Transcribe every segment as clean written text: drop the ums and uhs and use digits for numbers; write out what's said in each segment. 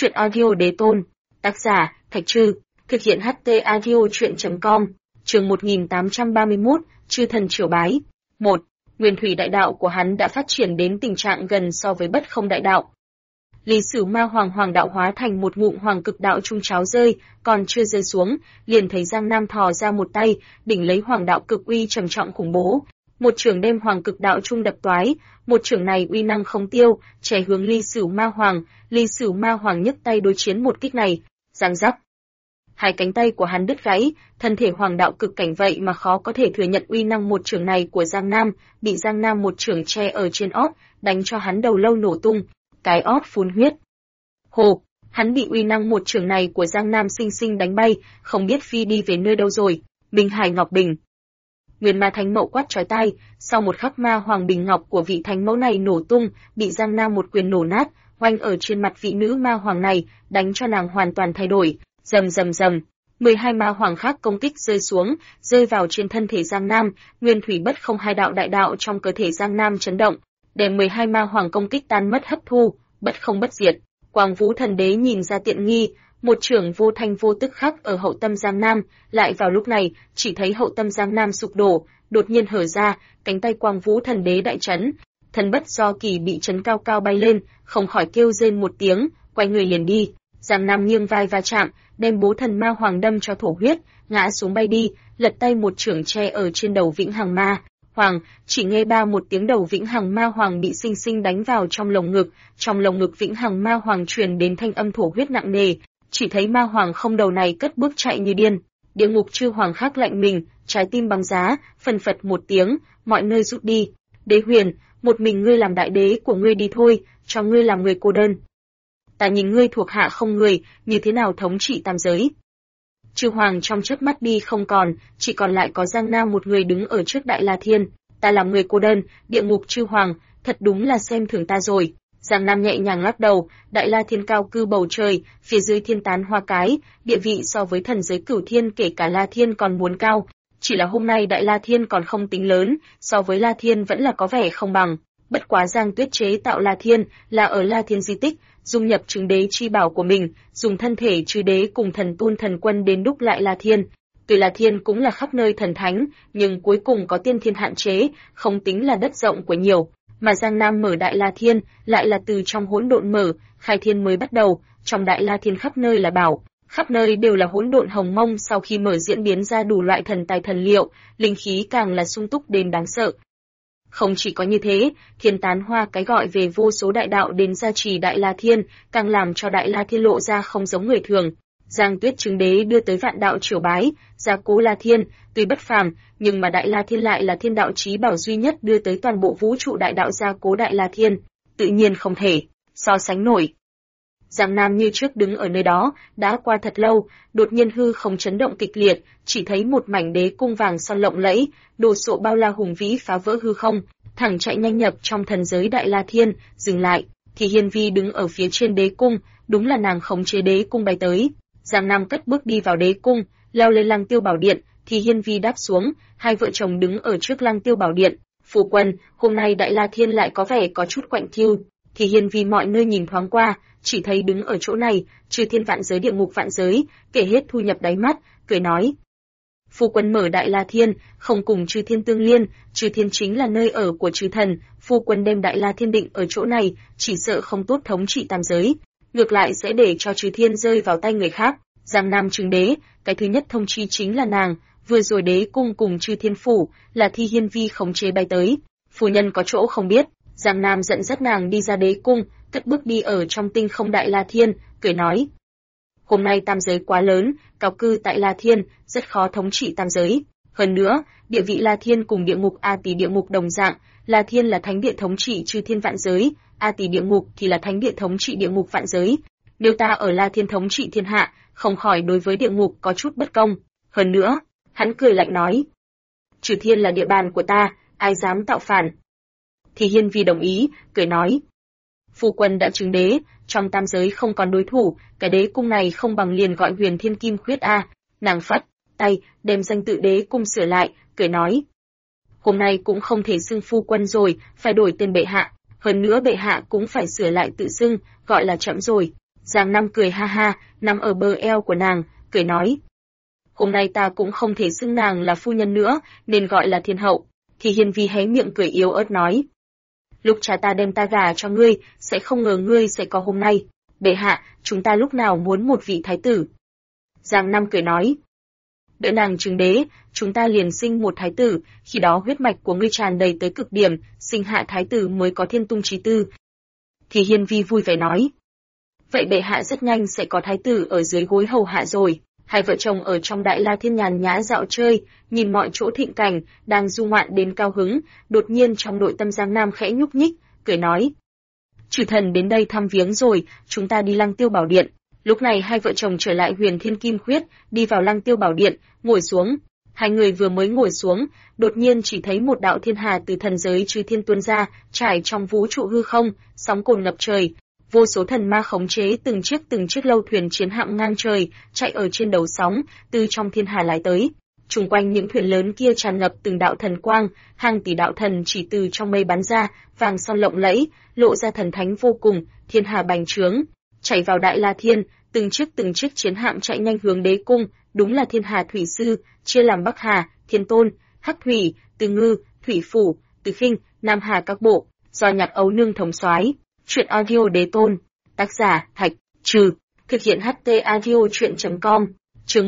Chuyện audio đế tôn. Tác giả, Thạch Trư. Thực hiện HT audio chuyện.com. Chương 1831, Chư thần triều bái. 1. Nguyên thủy đại đạo của hắn đã phát triển đến tình trạng gần so với bất không đại đạo. Lý Sử Ma hoàng đạo hóa thành một ngụm hoàng cực đạo trung cháo rơi, còn chưa rơi xuống, liền thấy Giang Nam thò ra một tay, đỉnh lấy hoàng đạo cực uy trầm trọng khủng bố. Một chưởng đem hoàng cực đạo trung đập toái, một chưởng này uy năng không tiêu, trẻ hướng Lý Sử Ma hoàng nhấc tay đối chiến một kích này, giang rắc. Hai cánh tay của hắn đứt gãy, thân thể hoàng đạo cực cảnh vậy mà khó có thể thừa nhận uy năng một chưởng này của Giang Nam, bị Giang Nam một chưởng che ở trên ót, đánh cho hắn đầu lâu nổ tung, cái ót phun huyết. Hồ, hắn bị uy năng một chưởng này của Giang Nam sinh sinh đánh bay, không biết phi đi về nơi đâu rồi. Minh Hải Ngọc Bình. Nguyên Ma Thánh Mẫu quát chói tai, sau một khắc ma hoàng bình ngọc của vị thánh mẫu này nổ tung, bị Giang Nam một quyền nổ nát, oanh ở trên mặt vị nữ ma hoàng này, đánh cho nàng hoàn toàn thay đổi. Rầm rầm rầm, 12 ma hoàng khác công kích rơi xuống, rơi vào trên thân thể Giang Nam, nguyên thủy bất không hai đạo đại đạo trong cơ thể Giang Nam chấn động, đem 12 ma hoàng công kích tan mất hấp thu, bất không bất diệt. Quang Vũ Thần Đế nhìn ra tiện nghi, một chưởng vô thanh vô tức khắc ở hậu tâm Giang Nam, lại vào lúc này, chỉ thấy hậu tâm Giang Nam sụp đổ, đột nhiên hở ra, cánh tay Quang Vũ Thần Đế đại chấn, thần bất do kỳ bị chấn cao cao bay lên, không khỏi kêu rên một tiếng, quay người liền đi. Giang Nam nghiêng vai va chạm, đem bố thần ma hoàng đâm cho thổ huyết, ngã xuống bay đi, lật tay một chưởng che ở trên đầu Vĩnh Hằng Ma Hoàng, chỉ nghe ba một tiếng đầu Vĩnh Hằng Ma Hoàng bị sinh sinh đánh vào trong lồng ngực Vĩnh Hằng Ma Hoàng truyền đến thanh âm thổ huyết nặng nề, chỉ thấy ma hoàng không đầu này cất bước chạy như điên. Địa ngục chư hoàng khác lạnh mình, trái tim băng giá, phân phật một tiếng, mọi nơi rút đi. Đế Huyền, một mình ngươi làm đại đế của ngươi đi thôi, cho ngươi làm người cô đơn. Ta nhìn ngươi thuộc hạ không người, như thế nào thống trị tam giới. Chư hoàng trong chớp mắt đi không còn, chỉ còn lại có Giang Nam một người đứng ở trước Đại La Thiên. Ta làm người cô đơn, địa ngục chư hoàng, thật đúng là xem thường ta rồi. Giang Nam nhẹ nhàng lắc đầu, Đại La Thiên cao cư bầu trời, phía dưới thiên tán hoa cái, địa vị so với thần giới cửu thiên kể cả La Thiên còn muốn cao. Chỉ là hôm nay Đại La Thiên còn không tính lớn, so với La Thiên vẫn là có vẻ không bằng. Bất quá Giang Tuyết chế tạo La Thiên là ở La Thiên di tích, dung nhập chứng đế chi bảo của mình, dùng thân thể chư đế cùng thần tôn thần quân đến đúc lại La Thiên. Tuy La Thiên cũng là khắp nơi thần thánh, nhưng cuối cùng có tiên thiên hạn chế, không tính là đất rộng của nhiều. Mà Giang Nam mở Đại La Thiên lại là từ trong hỗn độn mở, khai thiên mới bắt đầu, trong Đại La Thiên khắp nơi là bảo, khắp nơi đều là hỗn độn hồng mông, sau khi mở diễn biến ra đủ loại thần tài thần liệu, linh khí càng là sung túc đến đáng sợ. Không chỉ có như thế, thiên tán hoa cái gọi về vô số đại đạo đến gia trì Đại La Thiên, càng làm cho Đại La Thiên lộ ra không giống người thường. Giang Tuyết chứng đế đưa tới vạn đạo triều bái, gia cố La Thiên, tuy bất phàm, nhưng mà Đại La Thiên lại là thiên đạo chí bảo duy nhất đưa tới toàn bộ vũ trụ đại đạo gia cố Đại La Thiên, tự nhiên không thể so sánh nổi. Giang Nam như trước đứng ở nơi đó, đã qua thật lâu, đột nhiên hư không chấn động kịch liệt, chỉ thấy một mảnh đế cung vàng son lộng lẫy, đồ sộ bao la hùng vĩ phá vỡ hư không, thẳng chạy nhanh nhập trong thần giới Đại La Thiên, dừng lại, thì Hiên Vi đứng ở phía trên đế cung, đúng là nàng khống chế đế cung bay tới. Giang Nam cất bước đi vào đế cung, leo lên Lăng Tiêu Bảo Điện, thì Hiên Vi đáp xuống, hai vợ chồng đứng ở trước Lăng Tiêu Bảo Điện. Phu quân, hôm nay Đại La Thiên lại có vẻ có chút quạnh thiêu. Thì Hiên Vi mọi nơi nhìn thoáng qua, chỉ thấy đứng ở chỗ này, chư thiên vạn giới địa ngục vạn giới, kể hết thu nhập đáy mắt, cười nói. Phu quân mở Đại La Thiên, không cùng chư thiên tương liên, chư thiên chính là nơi ở của chư thần, phu quân đem Đại La Thiên định ở chỗ này, chỉ sợ không tốt thống trị tam giới, ngược lại sẽ để cho chư thiên rơi vào tay người khác. Giang Nam chứng đế, cái thứ nhất thông chi chính là nàng, vừa rồi đế cung cùng chư thiên phủ, là Thi Hiên Vi khống chế bay tới. Phu nhân có chỗ không biết, Giang Nam dẫn dắt nàng đi ra đế cung, cất bước đi ở trong tinh không Đại La Thiên, cười nói. Hôm nay tam giới quá lớn, cao cư tại La Thiên, rất khó thống trị tam giới. Hơn nữa, địa vị La Thiên cùng địa ngục A Tỳ địa ngục đồng dạng, La Thiên là thánh địa thống trị chư thiên vạn giới, A Tỳ địa ngục thì là thánh địa thống trị địa ngục vạn giới. Nếu ta ở La Thiên thống trị thiên hạ, không khỏi đối với địa ngục có chút bất công. Hơn nữa, hắn cười lạnh nói. Chư thiên là địa bàn của ta, ai dám tạo phản. Thì Hiên Vi đồng ý, cười nói. Phu quân đã chứng đế, trong tam giới không còn đối thủ, cái đế cung này không bằng liền gọi Huyền Thiên Kim Khuyết a. Nàng phất tay, đem danh tự đế cung sửa lại, cười nói. Hôm nay cũng không thể xưng phu quân rồi, phải đổi tên bệ hạ, hơn nữa bệ hạ cũng phải sửa lại tự xưng, gọi là chậm rồi. Giang Nam cười ha ha, nằm ở bờ eo của nàng, cười nói. Hôm nay ta cũng không thể xưng nàng là phu nhân nữa, nên gọi là thiên hậu. Thì Hiên Vi hé miệng cười yếu ớt nói. Lúc cha ta đem ta gả cho ngươi, sẽ không ngờ ngươi sẽ có hôm nay. Bệ hạ, chúng ta lúc nào muốn một vị thái tử? Giang Nam cười nói. Đợi nàng chứng đế, chúng ta liền sinh một thái tử, khi đó huyết mạch của ngươi tràn đầy tới cực điểm, sinh hạ thái tử mới có thiên tung chí tư. Thì Hiên Vi vui vẻ nói. Vậy bệ hạ rất nhanh sẽ có thái tử ở dưới gối hầu hạ rồi. Hai vợ chồng ở trong Đại La Thiên nhàn nhã dạo chơi, nhìn mọi chỗ thịnh cảnh, đang du ngoạn đến cao hứng, đột nhiên trong nội tâm Giang Nam khẽ nhúc nhích, cười nói. Chư thần đến đây thăm viếng rồi, chúng ta đi Lăng Tiêu Bảo Điện. Lúc này hai vợ chồng trở lại Huyền Thiên Kim Khuyết, đi vào Lăng Tiêu Bảo Điện, ngồi xuống. Hai người vừa mới ngồi xuống, đột nhiên chỉ thấy một đạo thiên hà từ thần giới chư thiên tuôn ra, trải trong vũ trụ hư không, sóng cồn ngập trời. Vô số thần ma khống chế từng chiếc lâu thuyền chiến hạm ngang trời, chạy ở trên đầu sóng, từ trong thiên hà lái tới. Xung quanh những thuyền lớn kia tràn ngập từng đạo thần quang, hàng tỷ đạo thần chỉ từ trong mây bắn ra, vàng son lộng lẫy, lộ ra thần thánh vô cùng, thiên hà bành trướng, chạy vào Đại La Thiên, từng chiếc chiến hạm chạy nhanh hướng đế cung, đúng là thiên hà thủy sư, chia làm Bắc Hà, Thiên Tôn, Hắc Thủy, Từ Ngư, Thủy Phủ, Từ Khinh, Nam Hà các bộ, do Nhạc Ấu Nương thống soái. Truyện audio đế tôn, tác giả Thạch Trừ, thực hiện HT audio truyện.com, chương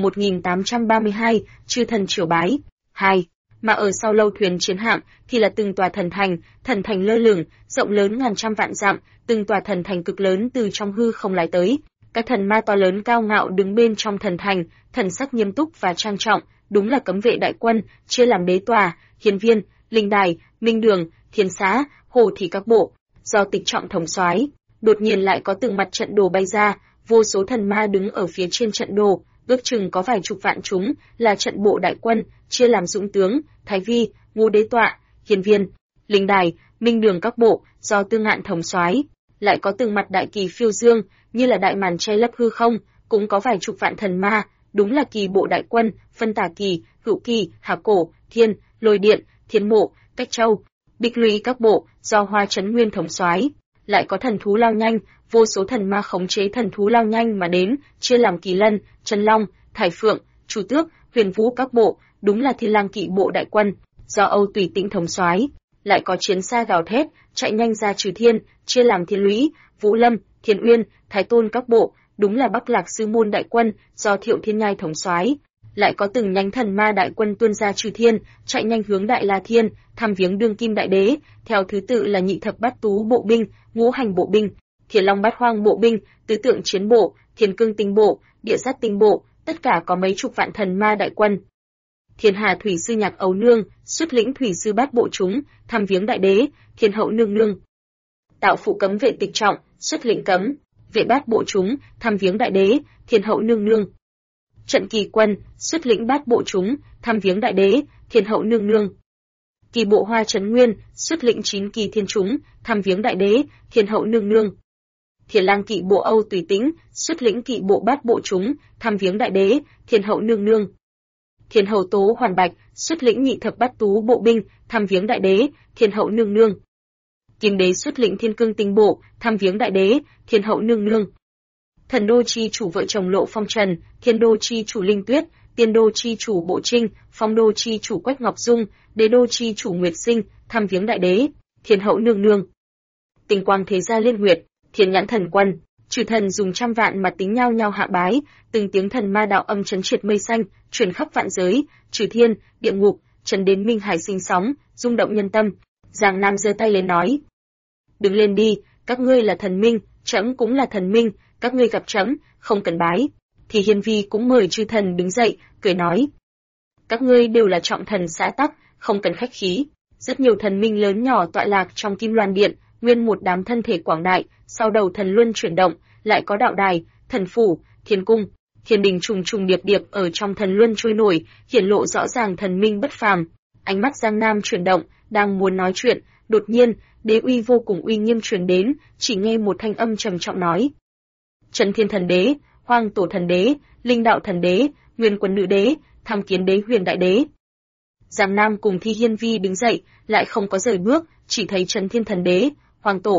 1832, chư thần triều bái. 2. Mà ở sau lâu thuyền chiến hạm thì là từng tòa thần thành lơ lửng, rộng lớn ngàn trăm vạn dặm, từng tòa thần thành cực lớn từ trong hư không lái tới. Các thần ma to lớn cao ngạo đứng bên trong thần thành, thần sắc nghiêm túc và trang trọng, đúng là cấm vệ đại quân, chia làm đế tòa, hiến viên, linh đài, minh đường, thiên xá, hồ thị các bộ, do Tịch Trọng thống soái. Đột nhiên lại có từng mặt trận đồ bay ra, vô số thần ma đứng ở phía trên trận đồ, ước chừng có vài chục vạn chúng, là trận bộ đại quân, chia làm dũng tướng, thái vi, ngũ đế tọa, hiến viên, linh đài, minh đường các bộ, do Tư Ngạn thống soái. Lại có từng mặt đại kỳ phiêu dương, như là đại màn che lấp hư không, cũng có vài chục vạn thần ma, đúng là kỳ bộ đại quân, phân tả kỳ, hữu kỳ, hà cổ, thiên, lôi điện, thiên mộ, cách châu, bích lũy các bộ, do Hoa Chấn Nguyên thống soái. Lại có thần thú lao nhanh, vô số thần ma khống chế thần thú lao nhanh mà đến, chia làm Kỳ Lân, Chân Long, Thải Phượng, Chu Tước, Huyền Vũ các bộ, đúng là Thiên Lang kỵ bộ đại quân, do Âu Tùy Tĩnh thống soái. Lại có chiến xa gào thét, chạy nhanh ra trừ thiên, chia làm Thiên Lũy, Vũ Lâm, Thiên Uyên, Thái Tôn các bộ, đúng là Bắc Lạc Sư môn đại quân, do Thiệu Thiên Nhai thống soái. Lại có từng nhánh thần ma đại quân tuôn ra trừ thiên, chạy nhanh hướng Đại La Thiên, thăm viếng đương kim đại đế, theo thứ tự là Nhị Thập Bát Tú bộ binh, Ngũ Hành bộ binh, Thiên Long Bát Hoang bộ binh, Tứ Tượng chiến bộ, Thiên Cương tinh bộ, Địa Sát tinh bộ, tất cả có mấy chục vạn thần ma đại quân. Thiên Hà thủy sư Nhạc Ấu Nương, xuất lĩnh thủy sư bát bộ chúng, thăm viếng đại đế, Thiên Hậu nương nương. Tạo phụ cấm vệ Tịch Trọng, xuất lĩnh cấm vệ bát bộ chúng, thăm viếng đại đế, Thiên Hậu nương nương. Trận Kỳ quân, xuất lĩnh bát bộ chúng, thăm viếng đại đế, Thiên Hậu nương nương. Kỳ bộ Hoa Chấn Nguyên, xuất lĩnh 9 kỳ thiên chúng, thăm viếng đại đế, Thiên Hậu nương nương. Thiên Lang kỵ bộ Âu Tùy Tĩnh, xuất lĩnh kỵ bộ bát bộ chúng, thăm viếng đại đế, Thiên Hậu nương nương. Thiên Hầu Tố Hoàn Bạch, xuất lĩnh Nhị Thập Bát Tú bộ binh, thăm viếng đại đế, Thiên Hậu nương nương. Kim đế xuất lĩnh Thiên Cương tinh bộ, thăm viếng đại đế, Thiên Hậu nương nương. Thần đô chi chủ vợ chồng Lộ Phong Trần, Thiên đô chi chủ Linh Tuyết, Tiên đô chi chủ Bộ Trinh, Phong đô chi chủ Quách Ngọc Dung, Đế đô chi chủ Nguyệt Sinh, thăm viếng đại đế, Thiên Hậu nương nương. Tinh quang thế gia liên huyệt, Thiên Nhãn thần quân, trừ thần dùng trăm vạn mà tính nhau nhau hạ bái, từng tiếng thần ma đạo âm chấn triệt mây xanh, truyền khắp vạn giới, trừ thiên, địa ngục, trấn đến minh hải sinh sóng, rung động nhân tâm. Giang Nam giơ tay lên nói: "Đứng lên đi, các ngươi là thần minh, trẫm cũng là thần minh, các ngươi gặp trẫm, không cần bái." Thì Hiên Vi cũng mời chư thần đứng dậy, cười nói: "Các ngươi đều là trọng thần xã tắc, không cần khách khí." Rất nhiều thần minh lớn nhỏ tọa lạc trong Kim Loan Điện, nguyên một đám thân thể quảng đại, sau đầu thần luân chuyển động, lại có đạo đài, thần phủ, thiên cung, thiên đình trùng trùng điệp điệp ở trong thần luân trôi nổi, hiển lộ rõ ràng thần minh bất phàm. Ánh mắt Giang Nam chuyển động, đang muốn nói chuyện, đột nhiên, đế uy vô cùng uy nghiêm truyền đến, chỉ nghe một thanh âm trầm trọng nói: "Trấn Thiên thần đế, Hoang Tổ thần đế, Linh Đạo thần đế, Nguyên Quân nữ đế, tham kiến đế Huyền đại đế." Giang Nam cùng Thi Hiên Vi đứng dậy, lại không có rời bước, chỉ thấy Trấn Thiên thần đế, Hoang Tổ,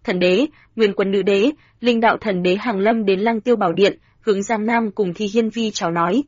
Thần đế, Nguyên Quân Nữ đế, Linh Đạo Thần đế hàng lâm đến Lăng Tiêu Bảo Điện, hướng Giang Nam cùng Thi Hiên Vi chào nói.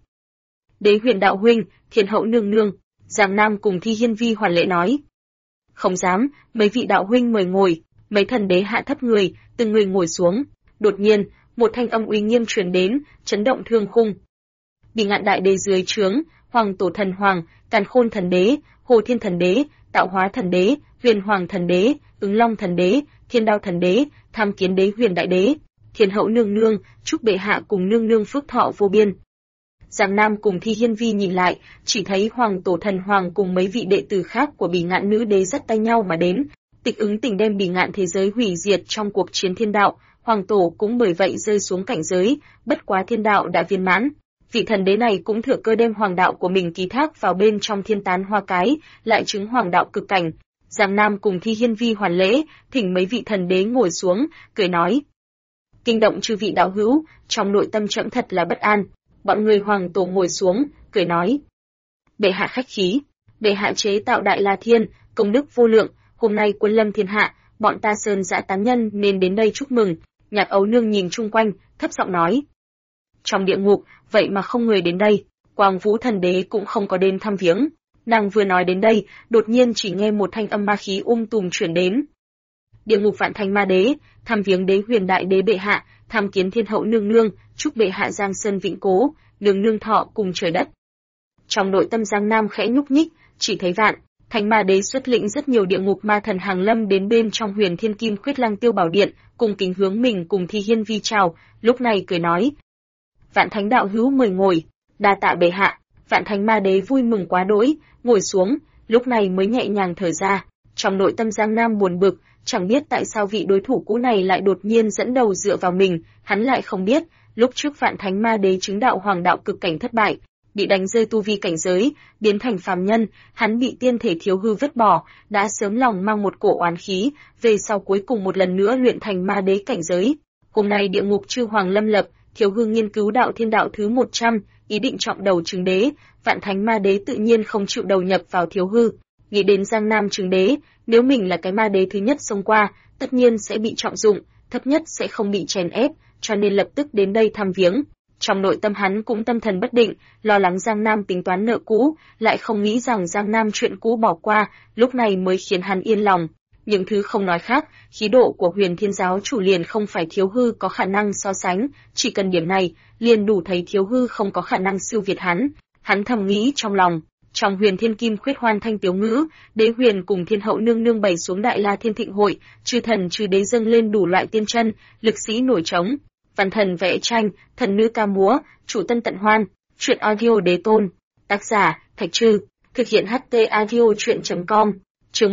Đế Huyền đạo huynh, Thiên hậu nương nương. Giang Nam cùng Thi Hiên Vi hoàn lễ nói. Không dám, mấy vị đạo huynh mời ngồi. Mấy thần đế hạ thấp người, từng người ngồi xuống. Đột nhiên, một thanh âm uy nghiêm truyền đến, chấn động thương khung. Bỉ Ngạn đại đế dưới trướng, Hoàng Tổ Thần Hoàng, Càn Khôn Thần đế, Hồ Thiên Thần đế, Tạo Hóa Thần đế, Huyền Hoàng Thần đế, Ứng Long Thần đế, Thiên Đao Thần đế, Tham Kiến đế Huyền đại đế, Thiên hậu nương nương, chúc bệ hạ cùng nương nương phước thọ vô biên. Giang Nam cùng Thi Hiên Vi nhìn lại, chỉ thấy Hoàng Tổ Thần Hoàng cùng mấy vị đệ tử khác của Bỉ Ngạn nữ đế dắt tay nhau mà đến, tịch ứng tình đem Bỉ Ngạn thế giới hủy diệt trong cuộc chiến thiên đạo. Hoàng Tổ cũng bởi vậy rơi xuống cảnh giới, bất quá thiên đạo đã viên mãn. Vị thần đế này cũng thừa cơ đem hoàng đạo của mình ký thác vào bên trong thiên tán hoa cái, lại chứng hoàng đạo cực cảnh. Giang Nam cùng Thi Hiên Vi hoàn lễ, thỉnh mấy vị thần đế ngồi xuống, cười nói. Kinh động chư vị đạo hữu, trong nội tâm trẫm thật là bất an. Bọn người Hoàng Tổ ngồi xuống, cười nói. Bệ hạ khách khí, bệ hạ chế tạo Đại La Thiên, công đức vô lượng, hôm nay quân lâm thiên hạ, bọn ta sơn dã tán nhân nên đến đây chúc mừng. Nhạc Ấu Nương nhìn chung quanh, thấp giọng nói. Trong địa ngục, vậy mà không người đến đây, Quang Vũ Thần Đế cũng không có đến thăm viếng. Nàng vừa nói đến đây, đột nhiên chỉ nghe một thanh âm ma khí tùm chuyển đến. Địa ngục Vạn Thành Ma Đế, thăm viếng đế Huyền đại đế bệ hạ, tham kiến thiên hậu nương nương, chúc bệ hạ giang sơn vĩnh cố, nương nương thọ cùng trời đất. Trong nội tâm Giang Nam khẽ nhúc nhích, chỉ thấy Vạn Thành Ma Đế xuất lĩnh rất nhiều địa ngục ma thần hàng lâm đến bên trong Huyền Thiên Kim Khuyết Lăng Tiêu Bảo Điện, cùng kính hướng mình cùng Thi Hiên Vi chào, lúc này cười nói: Vạn Thánh đạo hữu mời ngồi, đa tạ bệ hạ. Vạn Thánh Ma Đế vui mừng quá đỗi, ngồi xuống, lúc này mới nhẹ nhàng thở ra. Trong nội tâm Giang Nam buồn bực, chẳng biết tại sao vị đối thủ cũ này lại đột nhiên dẫn đầu dựa vào mình, hắn lại không biết, lúc trước Vạn Thánh Ma Đế chứng đạo hoàng đạo cực cảnh thất bại, bị đánh rơi tu vi cảnh giới, biến thành phàm nhân, hắn bị tiên thể thiếu hư vứt bỏ, đã sớm lòng mang một cổ oán khí, về sau cuối cùng một lần nữa luyện thành ma đế cảnh giới. Hôm nay địa ngục chư hoàng lâm lập, thiếu hư nghiên cứu đạo thiên đạo thứ 100, ý định trọng đầu chứng đế, Vạn Thánh Ma Đế tự nhiên không chịu đầu nhập vào thiếu hư. Nghĩ đến Giang Nam chứng đế, nếu mình là cái ma đế thứ nhất xông qua, tất nhiên sẽ bị trọng dụng, thấp nhất sẽ không bị chèn ép, cho nên lập tức đến đây thăm viếng. Trong nội tâm hắn cũng tâm thần bất định, lo lắng Giang Nam tính toán nợ cũ, lại không nghĩ rằng Giang Nam chuyện cũ bỏ qua, lúc này mới khiến hắn yên lòng. Những thứ không nói khác, khí độ của Huyền Thiên giáo chủ liền không phải thiếu hư có khả năng so sánh, chỉ cần điểm này, liền đủ thấy thiếu hư không có khả năng siêu việt hắn. Hắn thầm nghĩ trong lòng. Trong Huyền Thiên Kim Khuyết hoan thanh tiếu ngữ, đế huyền cùng thiên hậu nương nương bày xuống Đại La Thiên Thịnh hội, chư thần chư đế dâng lên đủ loại tiên chân, lực sĩ nổi trống, văn thần vẽ tranh, thần nữ ca múa, chủ tân tận hoan. Truyện audio đế tôn. Tác giả Thạch Trư. Thực hiện HT audio truyện.com. Chương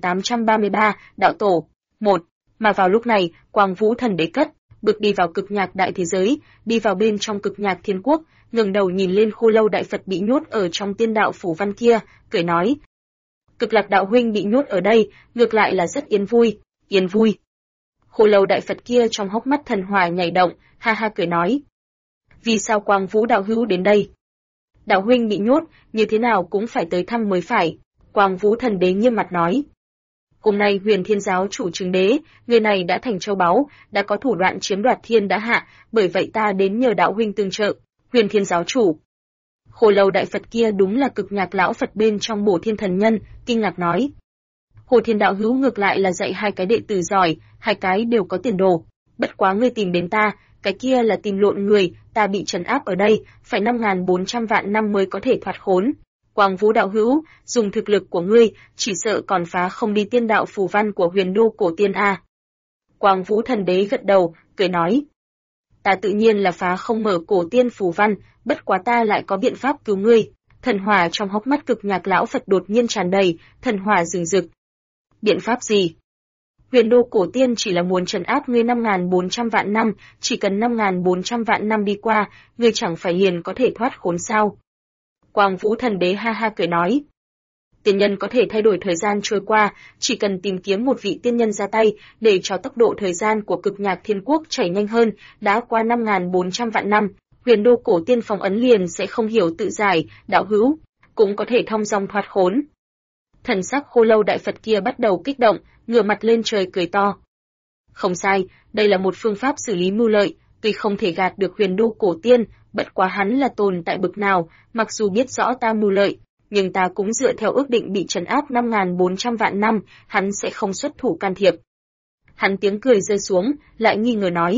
1833, Đạo Tổ. 1. Mà vào lúc này, Quang Vũ Thần Đế cất bước đi vào cực nhạc đại thế giới, đi vào bên trong cực nhạc thiên quốc, ngẩng đầu nhìn lên Khô Lâu đại Phật bị nhốt ở trong tiên đạo phủ văn kia, cười nói: Cực Lạc đạo huynh bị nhốt ở đây, ngược lại là rất yên vui, yên vui. Khô Lâu đại Phật kia trong hốc mắt thần hỏa nhảy động, ha ha cười nói: Vì sao Quang Vũ đạo hữu đến đây? Đạo huynh bị nhốt, như thế nào cũng phải tới thăm mới phải. Quang Vũ Thần Đế nghiêm mặt nói: Hôm nay Huyền Thiên giáo chủ chứng đế, người này đã thành châu báu, đã có thủ đoạn chiếm đoạt thiên đã hạ, bởi vậy ta đến nhờ đạo huynh tương trợ. Huyền Thiên giáo chủ. Khô Lâu đại Phật kia đúng là cực nhạc lão Phật bên trong Bổ Thiên thần nhân, kinh ngạc nói: Hồ Thiên đạo hữu ngược lại là dạy hai cái đệ tử giỏi, hai cái đều có tiền đồ. Bất quá ngươi tìm đến ta, cái kia là tìm lộn người, ta bị trấn áp ở đây, phải 5.400 vạn năm mới có thể thoát khốn. Quang Vũ đạo hữu, dùng thực lực của ngươi, chỉ sợ còn phá không đi tiên đạo phù văn của Huyền Đô cổ tiên a. Quang Vũ Thần Đế gật đầu, cười nói: Ta tự nhiên là phá không mở cổ tiên phù văn, bất quá ta lại có biện pháp cứu ngươi. Thần hỏa trong hốc mắt cực nhạc lão Phật đột nhiên tràn đầy, thần hỏa rừng rực. Biện pháp gì? Huyền Đô cổ tiên chỉ là muốn trấn áp ngươi 5.400 vạn năm, chỉ cần 5.400 vạn năm đi qua, ngươi chẳng phải liền có thể thoát khốn sao? Quang Vũ Thần Đế ha ha cười nói: Tiên nhân có thể thay đổi thời gian trôi qua, chỉ cần tìm kiếm một vị tiên nhân ra tay, để cho tốc độ thời gian của cực nhạc thiên quốc chảy nhanh hơn, đã qua 5.400 vạn năm, Huyền Đô cổ tiên phong ấn liền sẽ không hiểu tự giải, đạo hữu, cũng có thể thong dong thoát khốn. Thần sắc Khô Lâu đại Phật kia bắt đầu kích động, ngửa mặt lên trời cười to. Không sai, đây là một phương pháp xử lý mưu lợi, tuy không thể gạt được Huyền Đô cổ tiên, bất quá hắn là tồn tại bực nào, mặc dù biết rõ ta mưu lợi, nhưng ta cũng dựa theo ước định bị trấn áp 5.400 vạn năm, hắn sẽ không xuất thủ can thiệp. Hắn tiếng cười rơi xuống, lại nghi ngờ nói.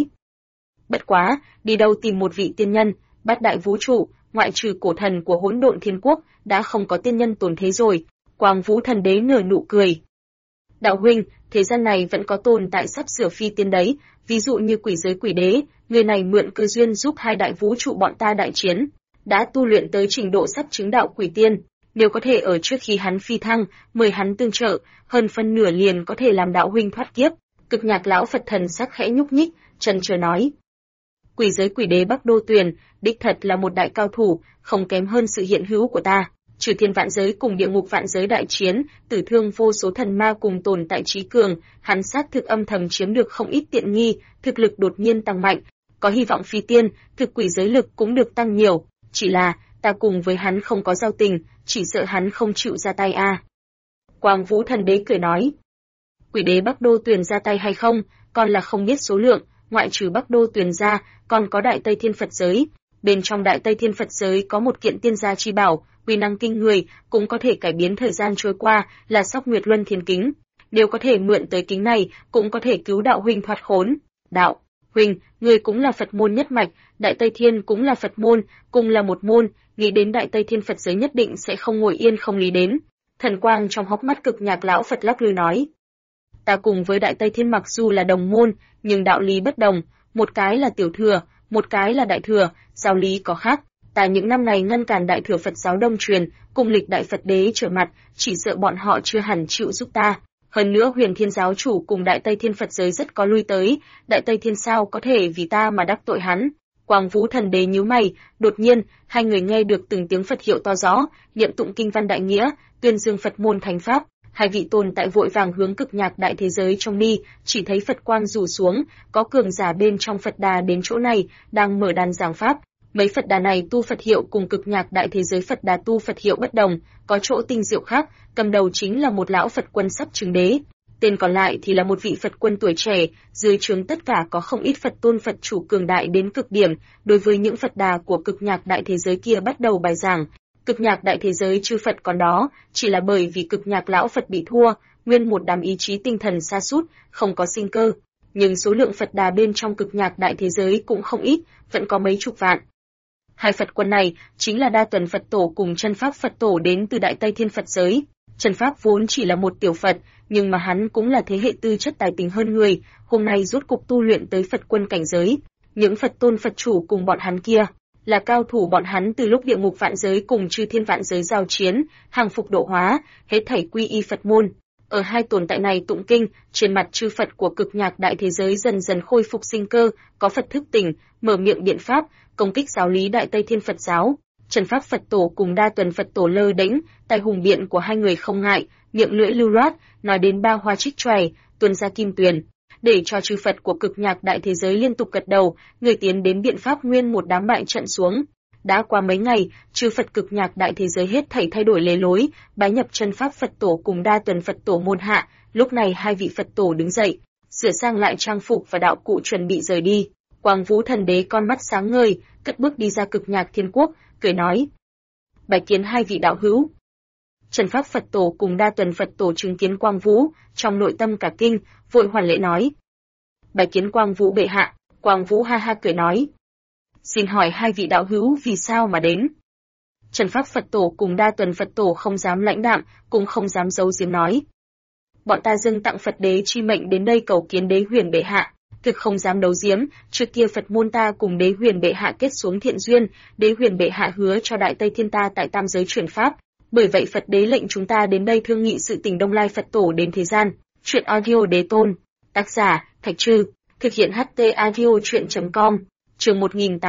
Bất quá, đi đâu tìm một vị tiên nhân, bát đại vũ trụ, ngoại trừ cổ thần của Hỗn Độn Thiên Quốc, đã không có tiên nhân tồn thế rồi. Quang Vũ Thần Đế nở nụ cười. Đạo huynh, thế gian này vẫn có tồn tại sắp sửa phi tiên đấy, ví dụ như Quỷ Giới Quỷ Đế, người này mượn cơ duyên giúp hai đại vũ trụ bọn ta đại chiến, đã tu luyện tới trình độ sắp chứng đạo quỷ tiên, nếu có thể ở trước khi hắn phi thăng, mời hắn tương trợ, hơn phân nửa liền có thể làm đạo huynh thoát kiếp. Cực Nhạc lão Phật thần sắc khẽ nhúc nhích, chần chờ nói. Quỷ Giới Quỷ Đế Bắc Đô Tuyền, đích thật là một đại cao thủ, không kém hơn sự hiện hữu của ta. Trừ thiên vạn giới cùng địa ngục vạn giới đại chiến, tử thương vô số thần ma cùng tồn tại trí cường, hắn xác thực âm thầm chiếm được không ít tiện nghi, thực lực đột nhiên tăng mạnh, có hy vọng phi tiên, thực quỷ giới lực cũng được tăng nhiều, chỉ là ta cùng với hắn không có giao tình, chỉ sợ hắn không chịu ra tay a. Quang Vũ Thần Đế cười nói, Quỷ Đế Bắc Đô Tuyền ra tay hay không, còn là không biết số lượng, ngoại trừ Bắc Đô Tuyền ra, còn có Đại Tây Thiên Phật giới. Bên trong Đại Tây Thiên Phật giới có một kiện tiên gia chi bảo, uy năng kinh người, cũng có thể cải biến thời gian trôi qua, là Sóc Nguyệt Luân Thiên Kính. Nếu có thể mượn tới kính này, cũng có thể cứu đạo huynh thoát khốn. Đạo huynh, người cũng là Phật môn nhất mạch, Đại Tây Thiên cũng là Phật môn, cùng là một môn, nghĩ đến Đại Tây Thiên Phật giới nhất định sẽ không ngồi yên không lý đến. Thần quang trong hốc mắt Cực Nhạc lão Phật lắc lư nói. Ta cùng với Đại Tây Thiên mặc dù là đồng môn, nhưng đạo lý bất đồng, một cái là tiểu thừa, một cái là đại thừa, giáo lý có khác. Ta những năm này ngăn cản đại thừa Phật giáo đông truyền, cùng lịch đại Phật đế trở mặt, chỉ sợ bọn họ chưa hẳn chịu giúp ta. Hơn nữa Huyền Thiên giáo chủ cùng Đại Tây Thiên Phật giới rất có lui tới, Đại Tây Thiên sao có thể vì ta mà đắc tội hắn. Quang Vũ Thần Đế nhíu mày, đột nhiên, hai người nghe được từng tiếng Phật hiệu to rõ, niệm tụng kinh văn đại nghĩa, tuyên dương Phật môn thánh pháp. Hai vị tồn tại vội vàng hướng Cực Nhạc đại thế giới trong đi, chỉ thấy Phật quang rủ xuống, có cường giả bên trong Phật đà đến chỗ này, đang mở đàn giảng pháp. Mấy Phật đà này tu Phật hiệu cùng Cực Nhạc đại thế giới Phật đà tu Phật hiệu bất đồng, có chỗ tinh diệu khác, cầm đầu chính là một lão Phật quân sắp chứng đế. Tên còn lại thì là một vị Phật quân tuổi trẻ, dưới trướng tất cả có không ít Phật tôn Phật chủ cường đại đến cực điểm, đối với những Phật đà của Cực Nhạc đại thế giới kia bắt đầu bài giảng. Cực Nhạc đại thế giới chư Phật còn đó, chỉ là bởi vì Cực Nhạc lão Phật bị thua, nguyên một đám ý chí tinh thần sa sút, không có sinh cơ. Nhưng số lượng Phật đà bên trong Cực Nhạc đại thế giới cũng không ít, vẫn có mấy chục vạn. Hai Phật quân này chính là Đa Tuần Phật Tổ cùng Chân Pháp Phật Tổ đến từ Đại Tây Thiên Phật giới. Chân Pháp vốn chỉ là một tiểu Phật, nhưng mà hắn cũng là thế hệ tư chất tài tình hơn người, hôm nay rốt cục tu luyện tới Phật quân cảnh giới. Những Phật tôn Phật chủ cùng bọn hắn kia là cao thủ, bọn hắn từ lúc địa ngục vạn giới cùng chư thiên vạn giới giao chiến, hàng phục độ hóa, hết thảy quy y Phật môn. Ở hai tồn tại này tụng kinh, trên mặt chư Phật của Cực Nhạc đại thế giới dần dần khôi phục sinh cơ, có Phật thức tỉnh, mở miệng biện pháp, công kích giáo lý Đại Tây Thiên Phật giáo. Chân Pháp Phật Tổ cùng Đa Tuần Phật Tổ lơ đễnh, tài hùng biện của hai người không ngại, miệng lưỡi lưu loát, nói đến ba hoa trích chòe, tuôn ra kim tuyền, để cho chư Phật của Cực Nhạc đại thế giới liên tục gật đầu, người tiến đến biện pháp nguyên một đám bại trận xuống. Đã qua mấy ngày, chư Phật Cực Nhạc đại thế giới hết thảy thay đổi lề lối, bái nhập Chân Pháp Phật Tổ cùng Đa Tuần Phật Tổ môn hạ. Lúc này hai vị Phật Tổ đứng dậy, sửa sang lại trang phục và đạo cụ chuẩn bị rời đi. Quang Vũ Thần Đế con mắt sáng ngời, cất bước đi ra Cực Nhạc Thiên Quốc, cười nói: bái kiến hai vị đạo hữu. Chân Pháp Phật Tổ cùng Đa Tuần Phật Tổ chứng kiến Quang Vũ, trong nội tâm cả kinh, vội hoàn lễ nói: bái kiến Quang Vũ bệ hạ. Quang Vũ ha ha cười nói: xin hỏi hai vị đạo hữu vì sao mà đến? Chân Pháp Phật Tổ cùng Đa Tuần Phật Tổ không dám lãnh đạm, cũng không dám giấu giếm nói: bọn ta dâng tặng Phật đế chi mệnh đến đây cầu kiến Đế Huyền bệ hạ. Thực không dám đấu giếm, trước kia Phật môn ta cùng Đế Huyền bệ hạ kết xuống thiện duyên, Đế Huyền bệ hạ hứa cho Đại Tây Thiên ta tại tam giới chuyển pháp, bởi vậy Phật đế lệnh chúng ta đến đây thương nghị sự tình Đông Lai Phật Tổ đến thế gian. Truyện audio đế tôn, tác giả Thạch Trư, thực hiện HT audio truyện.com, chương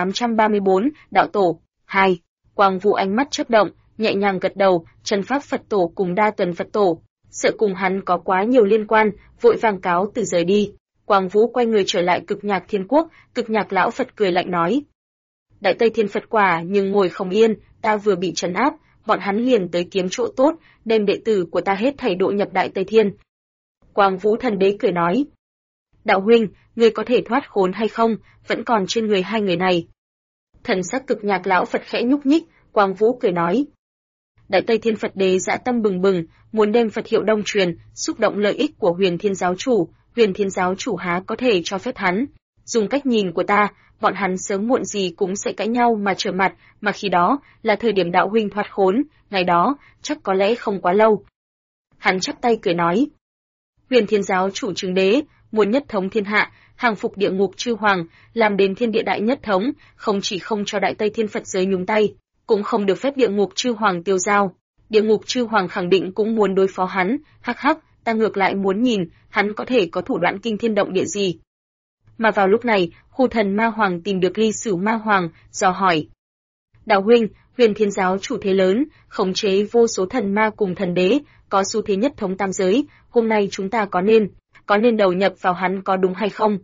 1834, đạo tổ 2. Quang Vũ ánh mắt chớp động, nhẹ nhàng gật đầu. Chân Pháp Phật Tổ cùng Đa Tuần Phật Tổ sợ cùng hắn có quá nhiều liên quan, vội vàng cáo từ rời đi. Quang Vũ quay người trở lại Cực Nhạc Thiên Quốc, Cực Nhạc lão Phật cười lạnh nói: Đại Tây Thiên Phật quả nhưng ngồi không yên, ta vừa bị trấn áp, bọn hắn liền tới kiếm chỗ tốt, đem đệ tử của ta hết thảy độ nhập Đại Tây Thiên. Quang Vũ Thần Đế cười nói: Đạo huynh, ngươi có thể thoát khốn hay không, vẫn còn trên người hai người này. Thần sắc Cực Nhạc lão Phật khẽ nhúc nhích, Quang Vũ cười nói. Đại Tây Thiên Phật Đế dã tâm bừng bừng, muốn đem Phật hiệu đông truyền, xúc động lợi ích của Huyền Thiên giáo chủ, Huyền Thiên giáo chủ há có thể cho phép hắn. Dùng cách nhìn của ta, bọn hắn sớm muộn gì cũng sẽ cãi nhau mà trở mặt, mà khi đó là thời điểm đạo huynh thoát khốn, ngày đó chắc có lẽ không quá lâu. Hắn chắp tay cười nói. Huyền Thiên giáo chủ chứng đế, muốn nhất thống thiên hạ, hàng phục địa ngục chư hoàng, làm đến thiên địa đại nhất thống, không chỉ không cho Đại Tây Thiên Phật giới nhúng tay, cũng không được phép địa ngục chư hoàng tiêu dao. Địa ngục chư hoàng khẳng định cũng muốn đối phó hắn, hắc hắc, ta ngược lại muốn nhìn, hắn có thể có thủ đoạn kinh thiên động địa gì. Mà vào lúc này, Hủ Thần Ma Hoàng tìm được Ly Sửu Ma Hoàng, dò hỏi. Đạo huynh, Huyền Thiên giáo chủ thế lớn, khống chế vô số thần ma cùng thần đế, có xu thế nhất thống tam giới, hôm nay chúng ta có nên đầu nhập vào hắn có đúng hay không?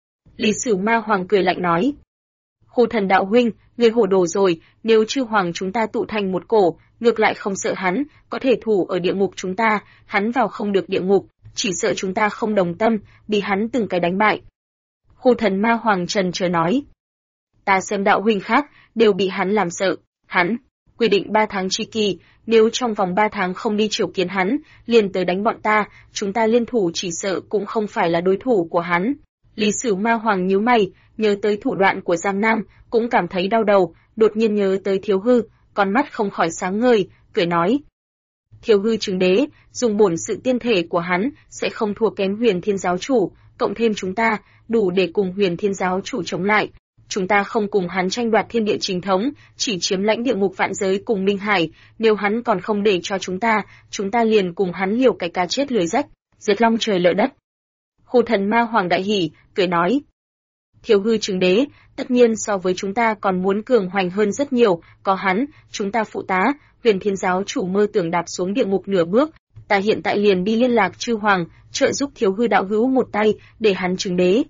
Lý Sửu Ma Hoàng cười lạnh nói. Hủ Thần đạo huynh, người hổ đồ rồi, nếu chư hoàng chúng ta tụ thành một cổ, ngược lại không sợ hắn, có thể thủ ở địa ngục chúng ta, hắn vào không được địa ngục, chỉ sợ chúng ta không đồng tâm, bị hắn từng cái đánh bại. Hủ Thần Ma Hoàng trần chờ nói. Ta xem đạo huynh khác, đều bị hắn làm sợ, hắn quy định 3 tháng chi kỳ, nếu trong vòng 3 tháng không đi triều kiến hắn, liền tới đánh bọn ta, chúng ta liên thủ chỉ sợ cũng không phải là đối thủ của hắn. Lý Sửu Ma Hoàng nhíu mày, nhớ tới thủ đoạn của Giang Nam, cũng cảm thấy đau đầu, đột nhiên nhớ tới Thiếu Hư, con mắt không khỏi sáng ngời, cười nói. Thiếu Hư chứng đế, dùng bổn sự tiên thể của hắn, sẽ không thua kém Huyền Thiên giáo chủ, cộng thêm chúng ta, đủ để cùng Huyền Thiên giáo chủ chống lại. Chúng ta không cùng hắn tranh đoạt thiên địa chính thống, chỉ chiếm lãnh địa ngục vạn giới cùng Minh Hải, nếu hắn còn không để cho chúng ta liền cùng hắn liều cái cá chết lưới rách, diệt long trời lở đất. Hủ Thần Ma Hoàng đại hỉ, cười nói. Thiếu Hư chứng đế, tất nhiên so với chúng ta còn muốn cường hoành hơn rất nhiều, có hắn, chúng ta phụ tá, Huyền Thiên giáo chủ mơ tưởng đạp xuống địa ngục nửa bước, ta hiện tại liền đi liên lạc chư hoàng, trợ giúp Thiếu Hư đạo hữu một tay, để hắn chứng đế.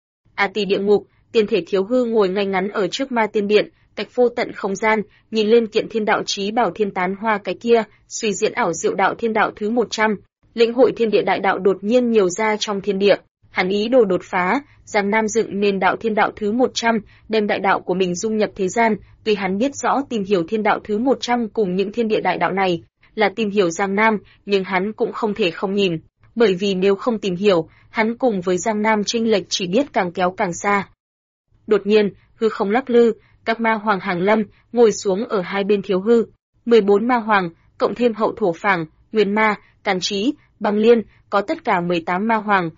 A Tỳ địa ngục, tiên thể Thiếu Hư ngồi ngay ngắn ở trước Ma Tiên Điện, cách vô tận không gian, nhìn lên kiện thiên đạo chí bảo thiên tán hoa cái kia, suy diễn ảo diệu đạo thiên đạo thứ 100, lĩnh hội thiên địa đại đạo đột nhiên nhiều ra trong thiên địa. Hắn ý đồ đột phá, Giang Nam dựng nên đạo thiên đạo thứ 100, đem đại đạo của mình dung nhập thế gian, tuy hắn biết rõ tìm hiểu thiên đạo thứ 100 cùng những thiên địa đại đạo này là tìm hiểu Giang Nam, nhưng hắn cũng không thể không nhìn, bởi vì nếu không tìm hiểu, hắn cùng với Giang Nam chênh lệch chỉ biết càng kéo càng xa. Đột nhiên, hư không lắc lư, các ma hoàng hàng lâm, ngồi xuống ở hai bên Thiếu Hư. 14 ma hoàng, cộng thêm hậu thổ phảng, nguyên ma, càn trí, băng liên, có tất cả 18 ma hoàng.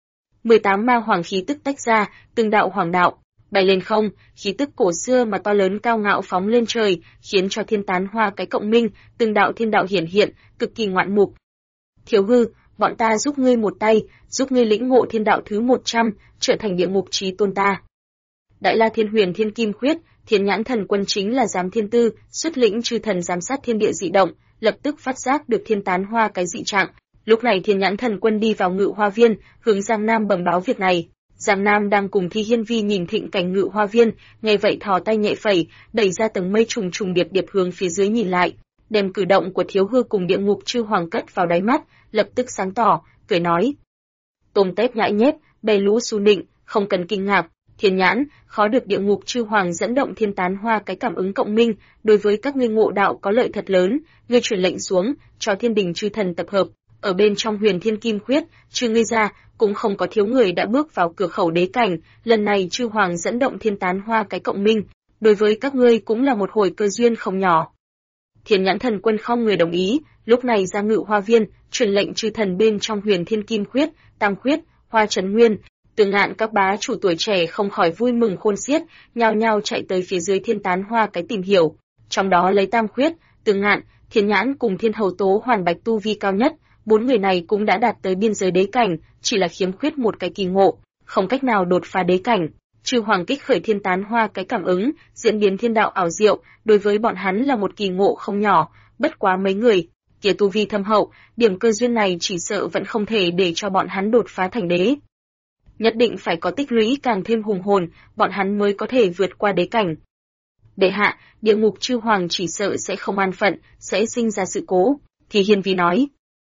18 ma hoàng khí tức tách ra, từng đạo hoàng đạo, bay lên không, khí tức cổ xưa mà to lớn cao ngạo phóng lên trời, khiến cho thiên tán hoa cái cộng minh, từng đạo thiên đạo hiển hiện, cực kỳ ngoạn mục. Thiếu Hư, bọn ta giúp ngươi một tay, giúp ngươi lĩnh ngộ thiên đạo thứ 100, trở thành địa ngục chí tôn ta. Đại La Thiên Huyền Thiên Kim Khuyết, Thiên Nhãn Thần Quân chính là giám thiên tư, xuất lĩnh chư thần giám sát thiên địa dị động, lập tức phát giác được thiên tán hoa cái dị trạng. Lúc này Thiên Nhãn Thần Quân đi vào Ngự Hoa Viên, hướng Giang Nam bẩm báo việc này. Giang Nam đang cùng Thi Hiên Vi nhìn thịnh cảnh Ngự Hoa Viên, nghe vậy thò tay nhẹ phẩy, đẩy ra tầng mây trùng trùng điệp điệp hướng phía dưới nhìn lại, đem cử động của Thiếu Hư cùng địa ngục chư hoàng cất vào đáy mắt, lập tức sáng tỏ, cười nói: "Tôm tép nhãi nhép, bầy lũ su nịnh, không cần kinh ngạc. Thiên Nhãn, khó được địa ngục chư hoàng dẫn động thiên tán hoa cái cảm ứng cộng minh, đối với các ngươi ngộ đạo có lợi thật lớn, ngươi truyền lệnh xuống, cho thiên đình chư thần tập hợp, ở bên trong Huyền Thiên Kim Khuyết, trừ ngươi ra, cũng không có thiếu người đã bước vào cửa khẩu đế cảnh, lần này chư hoàng dẫn động thiên tán hoa cái cộng minh, đối với các ngươi cũng là một hồi cơ duyên không nhỏ." Thiên Nhãn Thần Quân không người đồng ý, lúc này ra Ngự Hoa Viên, truyền lệnh chư thần bên trong Huyền Thiên Kim Khuyết, Tam Khuyết, Hoa Trấn Nguyên, Từ Ngạn các bá chủ tuổi trẻ không khỏi vui mừng khôn xiết, nhao nhao chạy tới phía dưới thiên tán hoa cái tìm hiểu. Trong đó lấy Tam Khuyết, Từ Ngạn, Thiên Nhãn cùng Thiên Hầu Tố Hoàn Bạch tu vi cao nhất, 4 người này cũng đã đạt tới biên giới đế cảnh, chỉ là khiếm khuyết một cái kỳ ngộ, không cách nào đột phá đế cảnh. Chư hoàng kích khởi thiên tán hoa cái cảm ứng, diễn biến thiên đạo ảo diệu, đối với bọn hắn là một kỳ ngộ không nhỏ, bất quá mấy người kia tu vi thâm hậu, điểm cơ duyên này chỉ sợ vẫn không thể để cho bọn hắn đột phá thành đế. Nhất định phải có tích lũy càng thêm hùng hồn, bọn hắn mới có thể vượt qua đế cảnh. Đệ hạ, địa ngục chư hoàng chỉ sợ sẽ không an phận, sẽ sinh ra sự cố, thì Hiên Vi nói.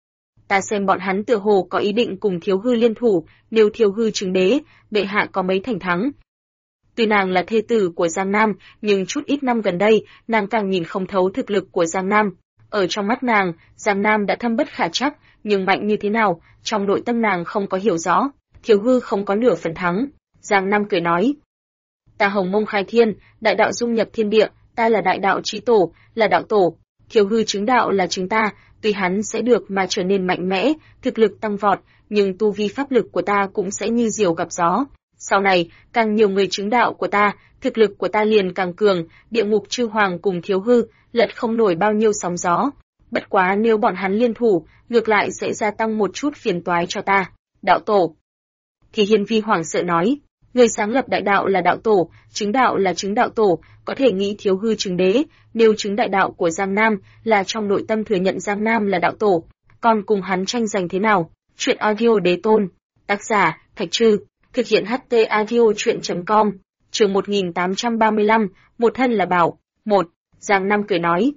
Ta xem bọn hắn tựa hồ có ý định cùng Thiếu Hư liên thủ, nếu Thiếu Hư chứng đế, bệ hạ có mấy thành thắng. Tuy nàng là thê tử của Giang Nam, nhưng chút ít năm gần đây, nàng càng nhìn không thấu thực lực của Giang Nam. Ở trong mắt nàng, Giang Nam đã thâm bất khả trắc, nhưng mạnh như thế nào, trong nội tâm nàng không có hiểu rõ. Thiếu Hư không có nửa phần thắng. Giang Nam cười nói: Ta Hồng Mông khai thiên, đại đạo dung nhập thiên địa, ta là đại đạo chí tổ, là đạo tổ. Thiếu Hư chứng đạo là chúng ta, tuy hắn sẽ được mà trở nên mạnh mẽ, thực lực tăng vọt, nhưng tu vi pháp lực của ta cũng sẽ như diều gặp gió. Sau này, càng nhiều người chứng đạo của ta, thực lực của ta liền càng cường, địa ngục chư hoàng cùng Thiếu Hư, lật không nổi bao nhiêu sóng gió. Bất quá nếu bọn hắn liên thủ, ngược lại sẽ gia tăng một chút phiền toái cho ta. Đạo tổ. Thì Hiên Vi hoảng sợ nói, người sáng lập đại đạo là đạo tổ, chứng đạo là chứng đạo tổ, có thể nghĩ Thiếu Hư chứng đế, nếu chứng đại đạo của Giang Nam là trong nội tâm thừa nhận Giang Nam là đạo tổ, còn cùng hắn tranh giành thế nào? Chuyện audio đế tôn. Tác giả, Thạch Trư. Thực hiện HT audio chuyện.com. Chương 1835, một thân là bảo. 1. Giang Nam cười nói.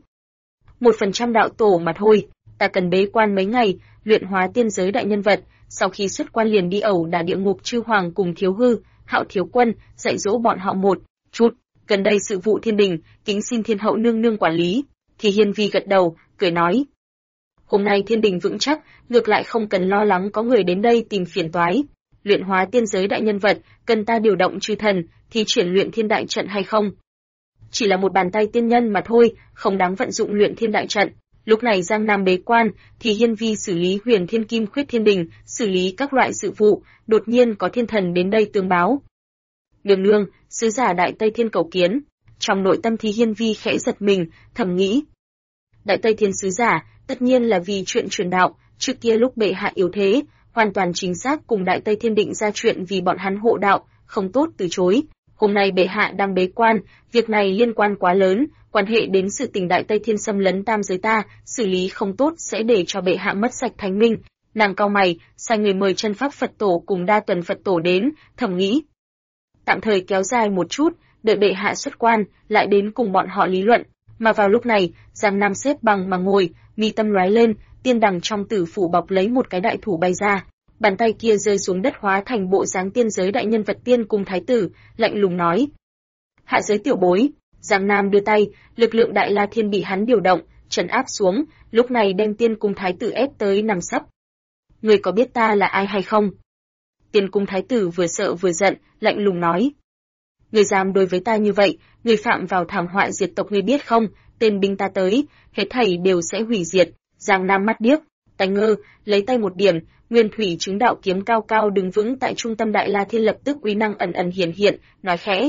1% đạo tổ mà thôi, ta cần bế quan mấy ngày, luyện hóa tiên giới đại nhân vật, sau khi xuất quan liền đi ẩu đả địa ngục chư hoàng cùng Thiếu Hư, Hạo Thiếu Quân, dạy dỗ bọn họ một chút. Gần đây sự vụ thiên đình, kính xin thiên hậu nương nương quản lý. Thì Hiên Vi gật đầu, cười nói. Hôm nay thiên đình vững chắc, ngược lại không cần lo lắng có người đến đây tìm phiền toái. Luyện hóa tiên giới đại nhân vật, cần ta điều động chư thần, thì triển luyện thiên đại trận hay không? Chỉ là một bàn tay tiên nhân mà thôi, không đáng vận dụng luyện thiên đại trận. Lúc này Giang Nam bế quan, thì Hiên Vi xử lý Huyền Thiên Kim Khuyết Thiên Đình, xử lý các loại sự vụ, đột nhiên có thiên thần đến đây tương báo. Nương nương, sứ giả Đại Tây Thiên cầu kiến. Trong nội tâm thì Hiên Vi khẽ giật mình, thầm nghĩ. Đại Tây Thiên sứ giả, tất nhiên là vì chuyện truyền đạo, trước kia lúc bệ hạ yếu thế, hoàn toàn chính xác cùng Đại Tây Thiên định ra chuyện vì bọn hắn hộ đạo, không tốt từ chối. Hôm nay bệ hạ đang bế quan, việc này liên quan quá lớn, quan hệ đến sự tình Đại Tây Thiên xâm lấn tam giới ta, xử lý không tốt sẽ để cho bệ hạ mất sạch thánh minh. Nàng cau mày, sai người mời chân pháp Phật tổ cùng đa tuần Phật tổ đến, thầm nghĩ. Tạm thời kéo dài một chút, đợi bệ hạ xuất quan, lại đến cùng bọn họ lý luận. Mà vào lúc này, Giang Nam xếp bằng mà ngồi, mi tâm lóe lên, tiên đằng trong tử phủ bọc lấy một cái đại thủ bay ra. Bàn tay kia rơi xuống đất hóa thành bộ dáng tiên giới đại nhân vật Tiên Cung Thái Tử, lạnh lùng nói. Hạ giới tiểu bối. Giang Nam đưa tay, lực lượng Đại La Thiên bị hắn điều động, trấn áp xuống, lúc này đem Tiên Cung Thái Tử ép tới nằm sấp. Ngươi có biết ta là ai hay không? Tiên Cung Thái Tử vừa sợ vừa giận, lạnh lùng nói. Ngươi dám đối với ta như vậy, ngươi phạm vào thảm họa diệt tộc ngươi biết không, tên binh ta tới, hết thảy đều sẽ hủy diệt. Giang Nam mắt điếc, tai ngơ, lấy tay một điểm, Nguyên Thủy chứng đạo kiếm cao cao đứng vững tại trung tâm Đại La Thiên lập tức uy năng ẩn ẩn hiển hiện, nói khẽ.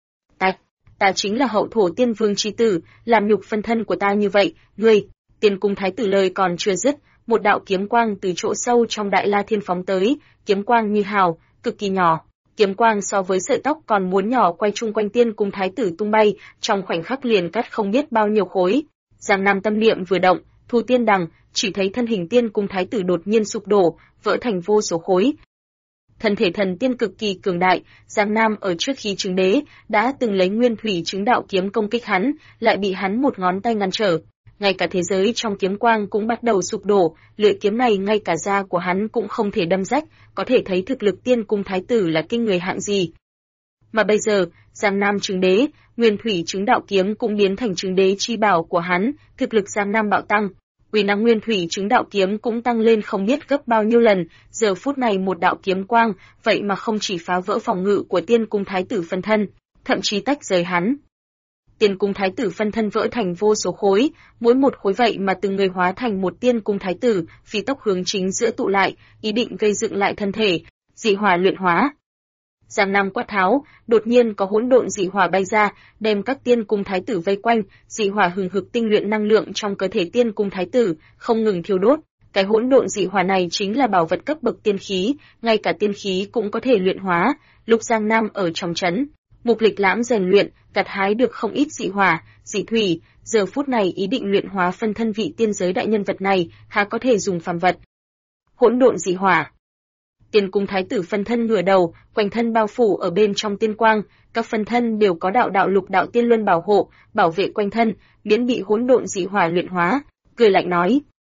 Ta chính là hậu thổ tiên vương chi tử, làm nhục phân thân của ta như vậy, ngươi. Tiên Cung Thái Tử lời còn chưa dứt, một đạo kiếm quang từ chỗ sâu trong Đại La Thiên phóng tới, kiếm quang như hào, cực kỳ nhỏ. Kiếm quang so với sợi tóc còn muốn nhỏ quay chung quanh Tiên Cung Thái Tử tung bay, trong khoảnh khắc liền cắt không biết bao nhiêu khối. Giang Nam tâm niệm vừa động, thu tiên đằng, chỉ thấy thân hình Tiên Cung Thái Tử đột nhiên sụp đổ, vỡ thành vô số khối. Thân thể thần tiên cực kỳ cường đại, Giang Nam ở trước khi chứng đế đã từng lấy Nguyên Thủy chứng đạo kiếm công kích hắn, lại bị hắn một ngón tay ngăn trở. Ngay cả thế giới trong kiếm quang cũng bắt đầu sụp đổ, lưỡi kiếm này ngay cả da của hắn cũng không thể đâm rách, có thể thấy thực lực Tiên Cung Thái Tử là kinh người hạng gì. Mà bây giờ, Giang Nam chứng đế, Nguyên Thủy chứng đạo kiếm cũng biến thành chứng đế chi bảo của hắn, thực lực Giang Nam bạo tăng. Uy năng Nguyên Thủy chứng đạo kiếm cũng tăng lên không biết gấp bao nhiêu lần, giờ phút này một đạo kiếm quang, vậy mà không chỉ phá vỡ phòng ngự của Tiên Cung Thái Tử phân thân, thậm chí tách rời hắn. Tiên Cung Thái Tử phân thân vỡ thành vô số khối, mỗi một khối vậy mà từng người hóa thành một Tiên Cung Thái Tử, phi tốc hướng chính giữa tụ lại, ý định gây dựng lại thân thể, dị hỏa luyện hóa. Giang Nam quát tháo, đột nhiên có hỗn độn dị hỏa bay ra, đem các Tiên Cung Thái Tử vây quanh, dị hỏa hừng hực tinh luyện năng lượng trong cơ thể Tiên Cung Thái Tử, không ngừng thiêu đốt. Cái hỗn độn dị hỏa này chính là bảo vật cấp bậc tiên khí, ngay cả tiên khí cũng có thể luyện hóa. Lúc Giang Nam ở trong trấn, Mục Lịch Lãm rèn luyện, gặt hái được không ít dị hỏa, dị thủy, giờ phút này ý định luyện hóa phân thân vị tiên giới đại nhân vật này, há có thể dùng phàm vật. Hỗn độn dị hỏa. Tiên Cung Thái Tử phân thân ngửa đầu, quanh thân bao phủ ở bên trong tiên quang, các phân thân đều có đạo lục đạo tiên luân bảo hộ, bảo vệ quanh thân, miễn bị hỗn độn dị hỏa luyện hóa, cười lạnh nói: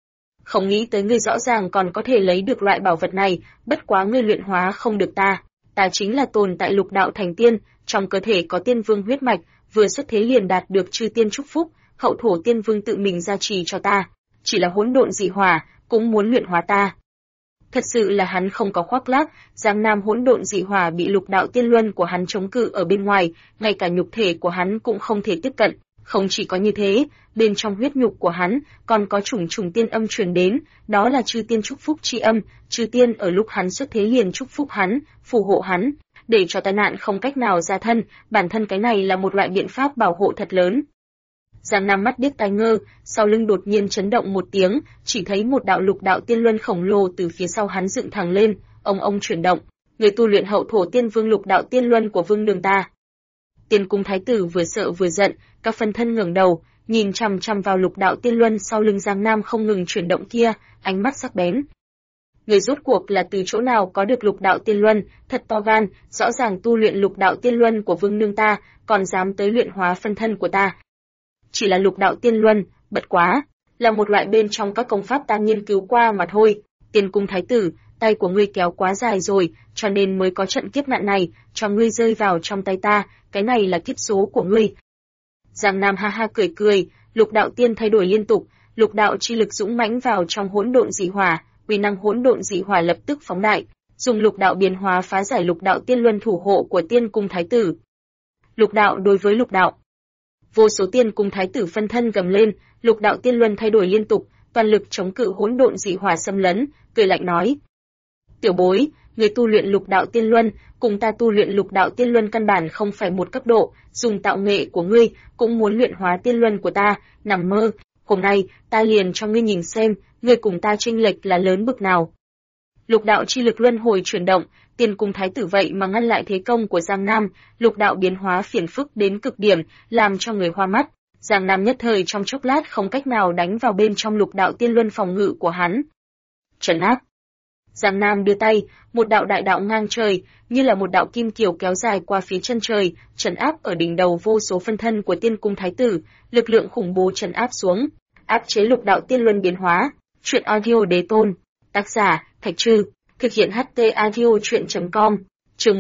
Không nghĩ tới ngươi rõ ràng còn có thể lấy được loại bảo vật này, bất quá ngươi luyện hóa không được ta. Ta chính là tồn tại lục đạo thành tiên, trong cơ thể có tiên vương huyết mạch, vừa xuất thế liền đạt được chư tiên chúc phúc, hậu thổ tiên vương tự mình gia trì cho ta. Chỉ là hỗn độn dị hỏa, cũng muốn luyện hóa ta. Thật sự là hắn không có khoác lác, Giang Nam hỗn độn dị hỏa bị lục đạo tiên luân của hắn chống cự ở bên ngoài, ngay cả nhục thể của hắn cũng không thể tiếp cận. Không chỉ có như thế, bên trong huyết nhục của hắn còn có chủng chủng tiên âm truyền đến, đó là chư tiên chúc phúc chi âm, chư tiên ở lúc hắn xuất thế liền chúc phúc hắn, phù hộ hắn, để cho tai nạn không cách nào ra thân, bản thân cái này là một loại biện pháp bảo hộ thật lớn. Giang Nam mắt điếc tai ngơ, sau lưng đột nhiên chấn động một tiếng, chỉ thấy một đạo lục đạo tiên luân khổng lồ từ phía sau hắn dựng thẳng lên, ông chuyển động, người tu luyện hậu thổ tiên vương lục đạo tiên luân của vương đường ta. Tiên cung thái tử vừa sợ vừa giận, các phân thân ngẩng đầu, nhìn chằm chằm vào lục đạo tiên luân sau lưng Giang Nam không ngừng chuyển động kia, ánh mắt sắc bén. Người rốt cuộc là từ chỗ nào có được lục đạo tiên luân, thật to gan, rõ ràng tu luyện lục đạo tiên luân của vương nương ta, còn dám tới luyện hóa phân thân của ta. Chỉ là lục đạo tiên luân, bất quá, là một loại bên trong các công pháp ta nghiên cứu qua mà thôi. Tiên cung thái tử, tay của ngươi kéo quá dài rồi, cho nên mới có trận kiếp nạn này, cho ngươi rơi vào trong tay ta, cái này là kiếp số của ngươi. Giang Nam ha ha cười cười, lục đạo tiên thay đổi liên tục, lục đạo chi lực dũng mãnh vào trong hỗn độn dị hỏa, uy năng hỗn độn dị hỏa lập tức phóng đại, dùng lục đạo biến hóa phá giải lục đạo tiên luân thủ hộ của tiên cung thái tử. Lục đạo đối với lục đạo. Vô số tiên cung thái tử phân thân gầm lên, lục đạo tiên luân thay đổi liên tục, toàn lực chống cự hỗn độn dị hỏa xâm lấn, cười lạnh nói: "Tiểu bối, người tu luyện lục đạo tiên luân, cùng ta tu luyện lục đạo tiên luân căn bản không phải một cấp độ, dùng tạo nghệ của ngươi cũng muốn luyện hóa tiên luân của ta, nằm mơ, hôm nay ta liền cho ngươi nhìn xem, ngươi cùng ta chênh lệch là lớn bực nào." Lục đạo chi lực luân hồi chuyển động, tiên cung thái tử vậy mà ngăn lại thế công của Giang Nam, lục đạo biến hóa phiền phức đến cực điểm, làm cho người hoa mắt. Giang Nam nhất thời trong chốc lát không cách nào đánh vào bên trong lục đạo tiên luân phòng ngự của hắn. Trấn áp. Giang Nam đưa tay, một đạo đại đạo ngang trời, như là một đạo kim kiều kéo dài qua phía chân trời, trấn áp ở đỉnh đầu vô số phân thân của tiên cung thái tử, lực lượng khủng bố trấn áp xuống, áp chế lục đạo tiên luân biến hóa. Truyện audio đế tôn. Tác giả Thạch Trư. Thực hiện HT audio truyện.com. Chương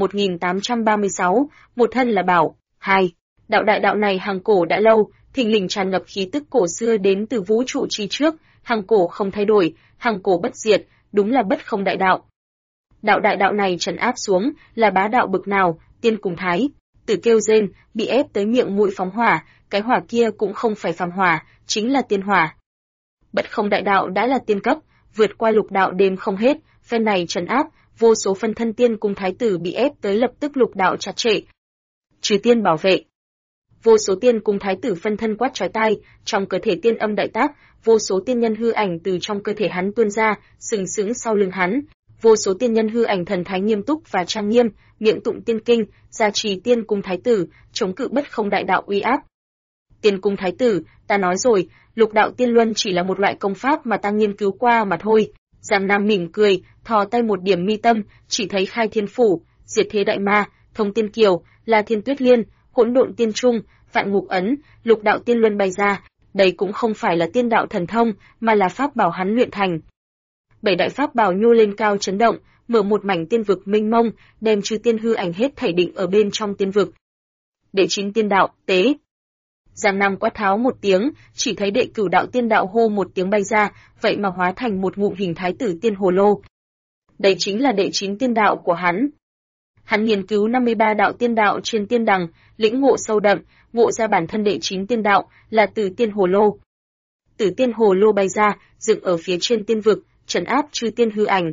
1836, một thân là bảo. 2. Đạo đại đạo này hàng cổ đã lâu, thình lình tràn ngập khí tức cổ xưa đến từ vũ trụ chi trước, hàng cổ không thay đổi, hàng cổ bất diệt, đúng là bất không đại đạo. Đạo đại đạo này trấn áp xuống, là bá đạo bực nào, tiên cùng thái tử kêu rên, bị ép tới miệng mũi phóng hỏa, cái hỏa kia cũng không phải phàm hỏa, chính là tiên hỏa. Bất không đại đạo đã là tiên cấp, vượt qua lục đạo đêm không hết, phen này trấn áp, vô số phân thân tiên cùng thái tử bị ép tới lập tức lục đạo chặt trệ. Trừ tiên bảo vệ. Vô số tiên cùng thái tử phân thân quát chói tai, trong cơ thể tiên âm đại tác, vô số tiên nhân hư ảnh từ trong cơ thể hắn tuôn ra, sừng sững sau lưng hắn. Vô số tiên nhân hư ảnh thần thái nghiêm túc và trang nghiêm, miệng tụng tiên kinh, gia trì tiên cung thái tử, chống cự bất không đại đạo uy áp. Tiên cung thái tử, ta nói rồi, lục đạo tiên luân chỉ là một loại công pháp mà ta nghiên cứu qua mà thôi. Giang Nam mỉm cười, thò tay một điểm mi tâm, chỉ thấy khai thiên phủ, diệt thế đại ma, thông tiên kiều, la thiên tuyết liên, hỗn độn tiên trung, vạn ngục ấn, lục đạo tiên luân bày ra. Đây cũng không phải là tiên đạo thần thông, mà là pháp bảo hắn luyện thành. 7 đại pháp bảo nhô lên cao chấn động, mở một mảnh tiên vực mênh mông, đem chư tiên hư ảnh hết thảy định ở bên trong tiên vực. Đệ 9 tiên đạo, tế. Giang Nam quát tháo một tiếng, chỉ thấy đệ cửu đạo tiên đạo hô một tiếng bay ra, vậy mà hóa thành một ngụm hình thái tử tiên hồ lô. Đây chính là đệ 9 tiên đạo của hắn. Hắn nghiên cứu 53 đạo tiên đạo trên tiên đằng, lĩnh ngộ sâu đậm, ngộ ra bản thân đệ 9 tiên đạo là Tử Tiên Hồ Lô. Tử Tiên Hồ Lô bay ra, dựng ở phía trên tiên vực, trấn áp chư tiên hư ảnh.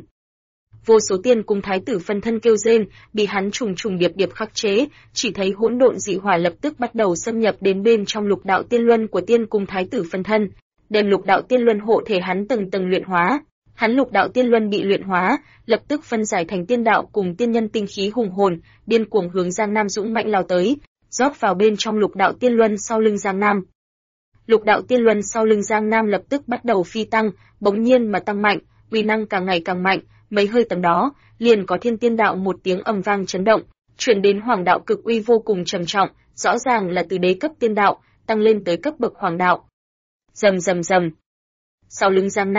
Vô số tiên cùng thái tử phân thân kêu rên, bị hắn trùng trùng điệp điệp khắc chế, chỉ thấy hỗn độn dị hỏa lập tức bắt đầu xâm nhập đến bên trong lục đạo tiên luân của tiên cùng thái tử phân thân, đem lục đạo tiên luân hộ thể hắn từng tầng luyện hóa. Hắn lục đạo tiên luân bị luyện hóa, lập tức phân giải thành tiên đạo cùng tiên nhân tinh khí hùng hồn, điên cuồng hướng Giang Nam dũng mãnh lao tới, rót vào bên trong lục đạo tiên luân sau lưng Giang Nam. Lục đạo tiên luân sau lưng Giang Nam lập tức bắt đầu phi tăng, bỗng nhiên mà tăng mạnh, uy năng càng ngày càng mạnh, mấy hơi tầm đó, liền có thiên tiên đạo một tiếng ầm vang chấn động, truyền đến hoàng đạo cực uy vô cùng trầm trọng, rõ ràng là từ đế cấp tiên đạo tăng lên tới cấp bậc hoàng đạo. Rầm rầm rầm. Sau lưng Giang Nam,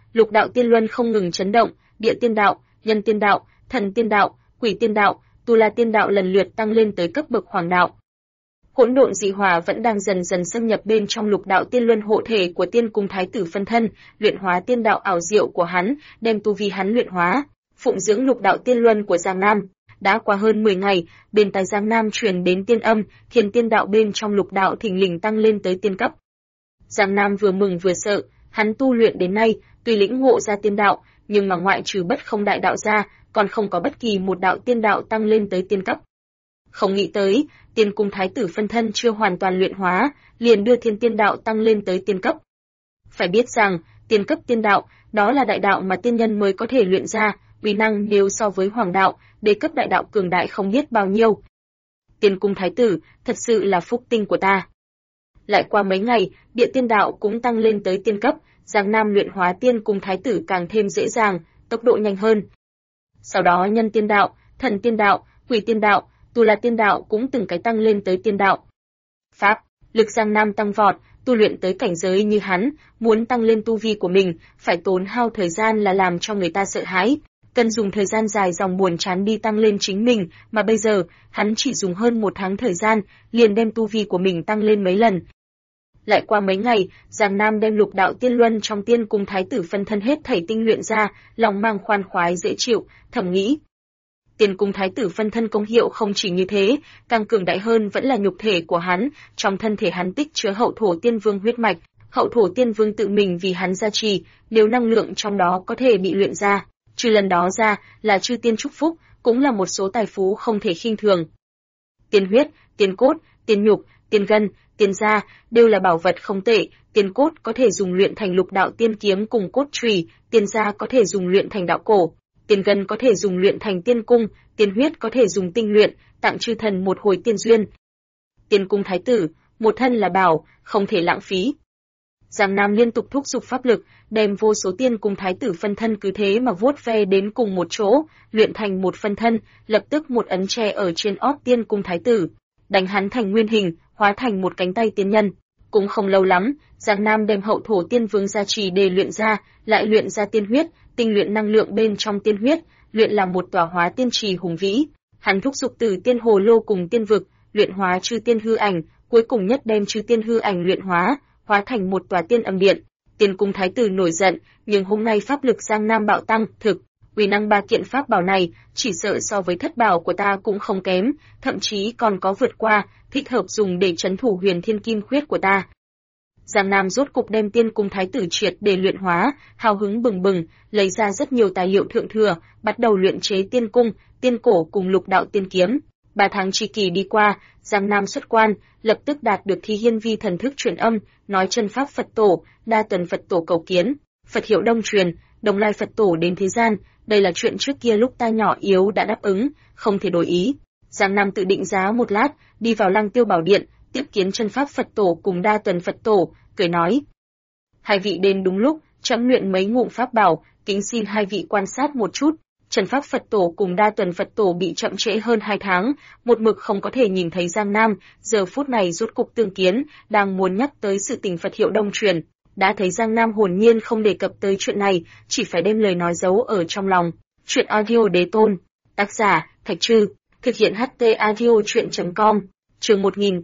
Lục đạo tiên luân không ngừng chấn động, địa tiên đạo, nhân tiên đạo, thần tiên đạo, quỷ tiên đạo, tu la tiên đạo lần lượt tăng lên tới cấp bậc hoàng đạo. Hỗn độn dị hỏa vẫn đang dần dần xâm nhập bên trong lục đạo tiên luân hộ thể của tiên cung thái tử phân thân, luyện hóa tiên đạo ảo diệu của hắn, đem tu vi hắn luyện hóa, phụng dưỡng lục đạo tiên luân của Giang Nam. Đã qua hơn 10 ngày, bên tai Giang Nam truyền đến tiên âm, thiên tiên đạo bên trong lục đạo thình lình tăng lên tới tiên cấp. Giang Nam vừa mừng vừa sợ, hắn tu luyện đến nay, tuy lĩnh ngộ ra tiên đạo, nhưng mà ngoại trừ Bất Không đại đạo ra, còn không có bất kỳ một đạo tiên đạo tăng lên tới tiên cấp. Không nghĩ tới, tiên cung thái tử phân thân chưa hoàn toàn luyện hóa, liền đưa thiên tiên đạo tăng lên tới tiên cấp. Phải biết rằng, tiên cấp tiên đạo, đó là đại đạo mà tiên nhân mới có thể luyện ra, uy năng nếu so với hoàng đạo, đế cấp đại đạo cường đại không biết bao nhiêu. Tiên cung thái tử, thật sự là phúc tinh của ta. Lại qua mấy ngày, địa tiên đạo cũng tăng lên tới tiên cấp, Giang Nam luyện hóa tiên cung thái tử càng thêm dễ dàng, tốc độ nhanh hơn. Sau đó nhân tiên đạo, thần tiên đạo, quỷ tiên đạo, tu la tiên đạo cũng từng cái tăng lên tới tiên đạo. Pháp, lực Giang Nam tăng vọt, tu luyện tới cảnh giới như hắn, muốn tăng lên tu vi của mình, phải tốn hao thời gian là làm cho người ta sợ hãi, cần dùng thời gian dài dòng buồn chán đi tăng lên chính mình, mà bây giờ, hắn chỉ dùng hơn 1 tháng thời gian, liền đem tu vi của mình tăng lên mấy lần. Lại qua mấy ngày, Giang Nam đem lục đạo tiên luân trong tiên cung thái tử phân thân hết thảy tinh luyện ra, lòng mang khoan khoái dễ chịu, thầm nghĩ. Tiên cung thái tử phân thân công hiệu không chỉ như thế, càng cường đại hơn vẫn là nhục thể của hắn, trong thân thể hắn tích chứa hậu thổ tiên vương huyết mạch, hậu thổ tiên vương tự mình vì hắn gia trì, nếu năng lượng trong đó có thể bị luyện ra, trừ lần đó ra là chư tiên chúc phúc, cũng là một số tài phú không thể khinh thường. Tiên huyết, tiên cốt, tiên nhục, tiên gân, tiên da đều là bảo vật không tệ, tiên cốt có thể dùng luyện thành lục đạo tiên kiếm cùng cốt chùy, tiên da có thể dùng luyện thành đạo cổ, tiên gân có thể dùng luyện thành tiên cung, tiên huyết có thể dùng tinh luyện, tặng chư thần một hồi tiên duyên. Tiên cung thái tử, một thân là bảo, không thể lãng phí. Giang Nam liên tục thúc giục pháp lực, đem vô số tiên cung thái tử phân thân cứ thế mà vuốt ve đến cùng một chỗ, luyện thành một phân thân, lập tức một ấn tre ở trên ót tiên cung thái tử, đánh hắn thành nguyên hình, hóa thành một cánh tay tiên nhân. Cũng không lâu lắm, Giang Nam đem hậu thổ tiên vương gia trì để luyện ra, lại luyện ra tiên huyết, tinh luyện năng lượng bên trong tiên huyết, luyện làm một tòa hóa tiên trì hùng vĩ. Hắn thúc giục từ tiên hồ lô cùng tiên vực, luyện hóa chư tiên hư ảnh, cuối cùng nhất đem chư tiên hư ảnh luyện hóa, hóa thành một tòa tiên âm điện. Tiên cung thái tử nổi giận, nhưng hôm nay pháp lực Giang Nam bạo tăng, thực, uy năng 3 kiện pháp bảo này, chỉ sợ so với thất bảo của ta cũng không kém, thậm chí còn có vượt qua, thích hợp dùng để trấn thủ huyền thiên kim khuyết của ta. Giang Nam rốt cục đem tiên cung thái tử triệt để luyện hóa, hào hứng bừng bừng, lấy ra rất nhiều tài liệu thượng thừa, bắt đầu luyện chế tiên cung, tiên cổ cùng lục đạo tiên kiếm. 3 tháng chi kỳ đi qua, Giang Nam xuất quan, lập tức đạt được Thi Hiên Vi thần thức truyền âm, nói chân pháp Phật tổ, Đa Tuần Phật tổ cầu kiến, Phật hiệu Đông truyền, Đồng Lai Phật tổ đến thế gian, đây là chuyện trước kia lúc ta nhỏ yếu đã đáp ứng, không thể đổi ý. Giang Nam tự định giá một lát, đi vào Lăng Tiêu Bảo Điện, tiếp kiến chân pháp Phật tổ cùng Đa Tuần Phật tổ, cười nói: hai vị đến đúng lúc, trẫm luyện mấy ngụm pháp bảo, kính xin hai vị quan sát một chút. Trần pháp Phật tổ cùng Đa Tuần Phật tổ bị chậm trễ hơn 2 tháng, một mực không có thể nhìn thấy Giang Nam, giờ phút này rốt cục tương kiến, đang muốn nhắc tới sự tình Phật hiệu Đông truyền, đã thấy Giang Nam hồn nhiên không đề cập tới chuyện này, chỉ phải đem lời nói giấu ở trong lòng. Chuyện audio đế tôn, tác giả Thạch Trư, thực hiện HT audio truyện.com, chương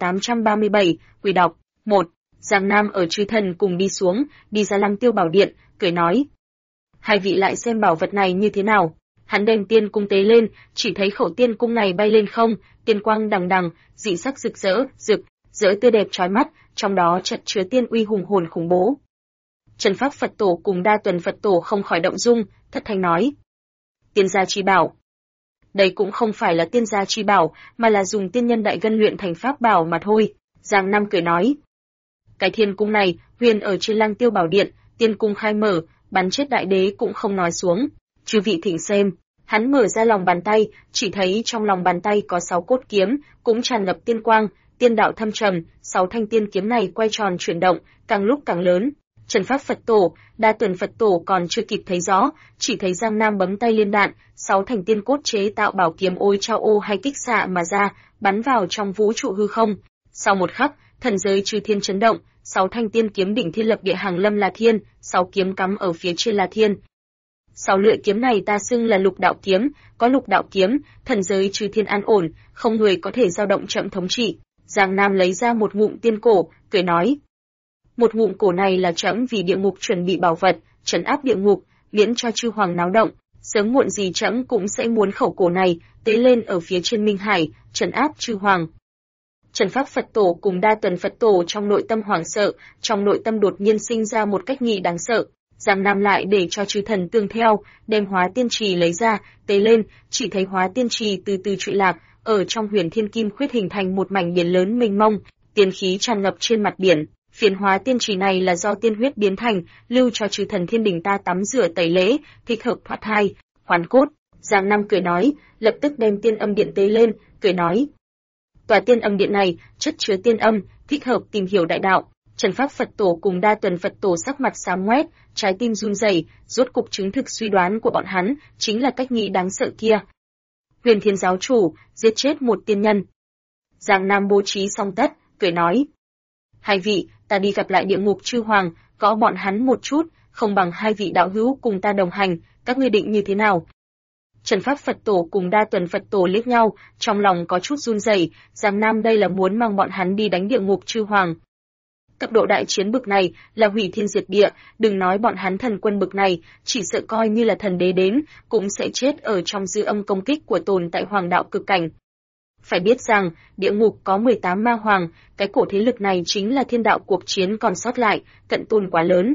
1837, quỷ đọc. 1. Giang Nam ở chư thần cùng đi xuống, đi ra Lăng Tiêu Bảo Điện, cười nói: hai vị lại xem bảo vật này như thế nào. Hắn đem tiên cung tế lên, chỉ thấy khẩu tiên cung này bay lên không, tiên quang đằng đằng, dị sắc rực rỡ tươi đẹp chói mắt, trong đó chật chứa tiên uy hùng hồn khủng bố. Trần pháp Phật tổ cùng Đa Tuần Phật tổ không khỏi động dung, thất thanh nói: tiên gia chi bảo. Đây cũng không phải là tiên gia chi bảo, mà là dùng tiên nhân đại ngân luyện thành pháp bảo mà thôi. Giang Nam cười nói: cái thiên cung này, huyền ở trên Lăng Tiêu Bảo Điện, tiên cung khai mở, bắn chết đại đế cũng không nói xuống. Chư vị thỉnh xem. Hắn mở ra lòng bàn tay, chỉ thấy trong lòng bàn tay có 6 cốt kiếm, cũng tràn ngập tiên quang, tiên đạo thâm trầm, 6 thanh tiên kiếm này quay tròn chuyển động, càng lúc càng lớn. Trần pháp Phật tổ, Đa Tuần Phật tổ còn chưa kịp thấy rõ, chỉ thấy Giang Nam bấm tay liên đạn, 6 thành tiên cốt chế tạo bảo kiếm ôi trao ô hay kích xạ mà ra, bắn vào trong vũ trụ hư không. Sau một khắc, thần giới chư thiên chấn động, 6 thanh tiên kiếm đỉnh thiên lập địa hàng lâm La Thiên, 6 kiếm cắm ở phía trên La Thiên. 6 lưỡi kiếm này ta xưng là lục đạo kiếm, có lục đạo kiếm, thần giới chư thiên an ổn, không người có thể dao động trẫm thống trị. Giang Nam lấy ra một ngụm tiên cổ, cười nói: một ngụm cổ này là trẫm vì địa ngục chuẩn bị bảo vật, trấn áp địa ngục, miễn cho chư hoàng náo động. Sớm muộn gì trẫm cũng sẽ muốn khẩu cổ này tế lên ở phía trên Minh Hải, trấn áp chư hoàng. Trần Pháp Phật Tổ cùng Đa Tuần Phật Tổ trong nội tâm hoảng sợ, trong nội tâm đột nhiên sinh ra một cách nghĩ đáng sợ. Giang Nam lại để cho chư thần tương theo, đem hóa tiên trì lấy ra, tế lên, chỉ thấy hóa tiên trì từ từ trụy lạc, ở trong huyền thiên kim khuyết hình thành một mảnh biển lớn mênh mông, tiên khí tràn ngập trên mặt biển. Phiến hóa tiên trì này là do tiên huyết biến thành, lưu cho chư thần thiên đình ta tắm rửa tẩy lễ, thích hợp thoát thai, hoàn cốt. Giang Nam cười nói, lập tức đem tiên âm điện tế lên, cười nói: tòa tiên âm điện này chất chứa tiên âm, thích hợp tìm hiểu đại đạo. Trần Pháp Phật Tổ cùng Đa Tuần Phật Tổ sắc mặt xám ngoét, trái tim run rẩy, rốt cục chứng thực suy đoán của bọn hắn, chính là cách nghĩ đáng sợ kia. Huyền Thiên giáo chủ giết chết một tiên nhân. Giang Nam bố trí xong tất, cười nói: hai vị, ta đi gặp lại địa ngục chư hoàng, gõ bọn hắn một chút, không bằng hai vị đạo hữu cùng ta đồng hành, các ngươi định như thế nào? Trần Pháp Phật Tổ cùng Đa Tuần Phật Tổ liếc nhau, trong lòng có chút run rẩy, Giang Nam đây là muốn mang bọn hắn đi đánh địa ngục chư hoàng. Cấp độ đại chiến bực này là hủy thiên diệt địa, đừng nói bọn hắn thần quân bực này, chỉ sợ coi như là thần đế đến, cũng sẽ chết ở trong dư âm công kích của tồn tại hoàng đạo cực cảnh. Phải biết rằng, địa ngục có 18 ma hoàng, cái cổ thế lực này chính là thiên đạo cuộc chiến còn sót lại, cận tôn quá lớn.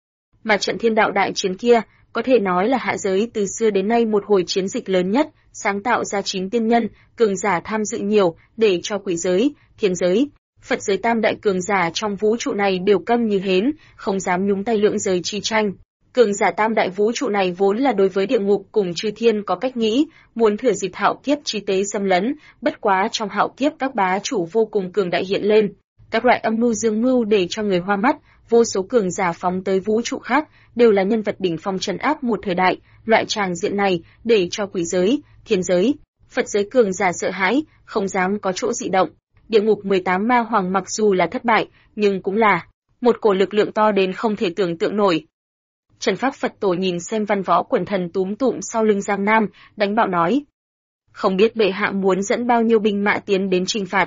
Mà trận thiên đạo đại chiến kia, có thể nói là hạ giới từ xưa đến nay một hồi chiến dịch lớn nhất, sáng tạo ra 9 tiên nhân, cường giả tham dự nhiều, để cho quỷ giới, thiên giới, Phật giới tam đại cường giả trong vũ trụ này đều câm như hến, không dám nhúng tay lượng giới chi tranh. Cường giả tam đại vũ trụ này vốn là đối với địa ngục cùng chư thiên có cách nghĩ, muốn thừa dịp hạo kiếp chi tế xâm lấn, bất quá trong hạo kiếp các bá chủ vô cùng cường đại hiện lên, các loại âm mưu dương mưu để cho người hoa mắt, vô số cường giả phóng tới vũ trụ khác, đều là nhân vật đỉnh phong trấn áp một thời đại, loại tràng diện này để cho quỷ giới, thiên giới, Phật giới cường giả sợ hãi, không dám có chỗ dị động. Địa ngục 18 ma hoàng mặc dù là thất bại, nhưng cũng là một cổ lực lượng to đến không thể tưởng tượng nổi. Trần Pháp Phật Tổ nhìn xem văn võ quần thần túm tụm sau lưng Giang Nam, đánh bạo nói: không biết bệ hạ muốn dẫn bao nhiêu binh mã tiến đến trừng phạt?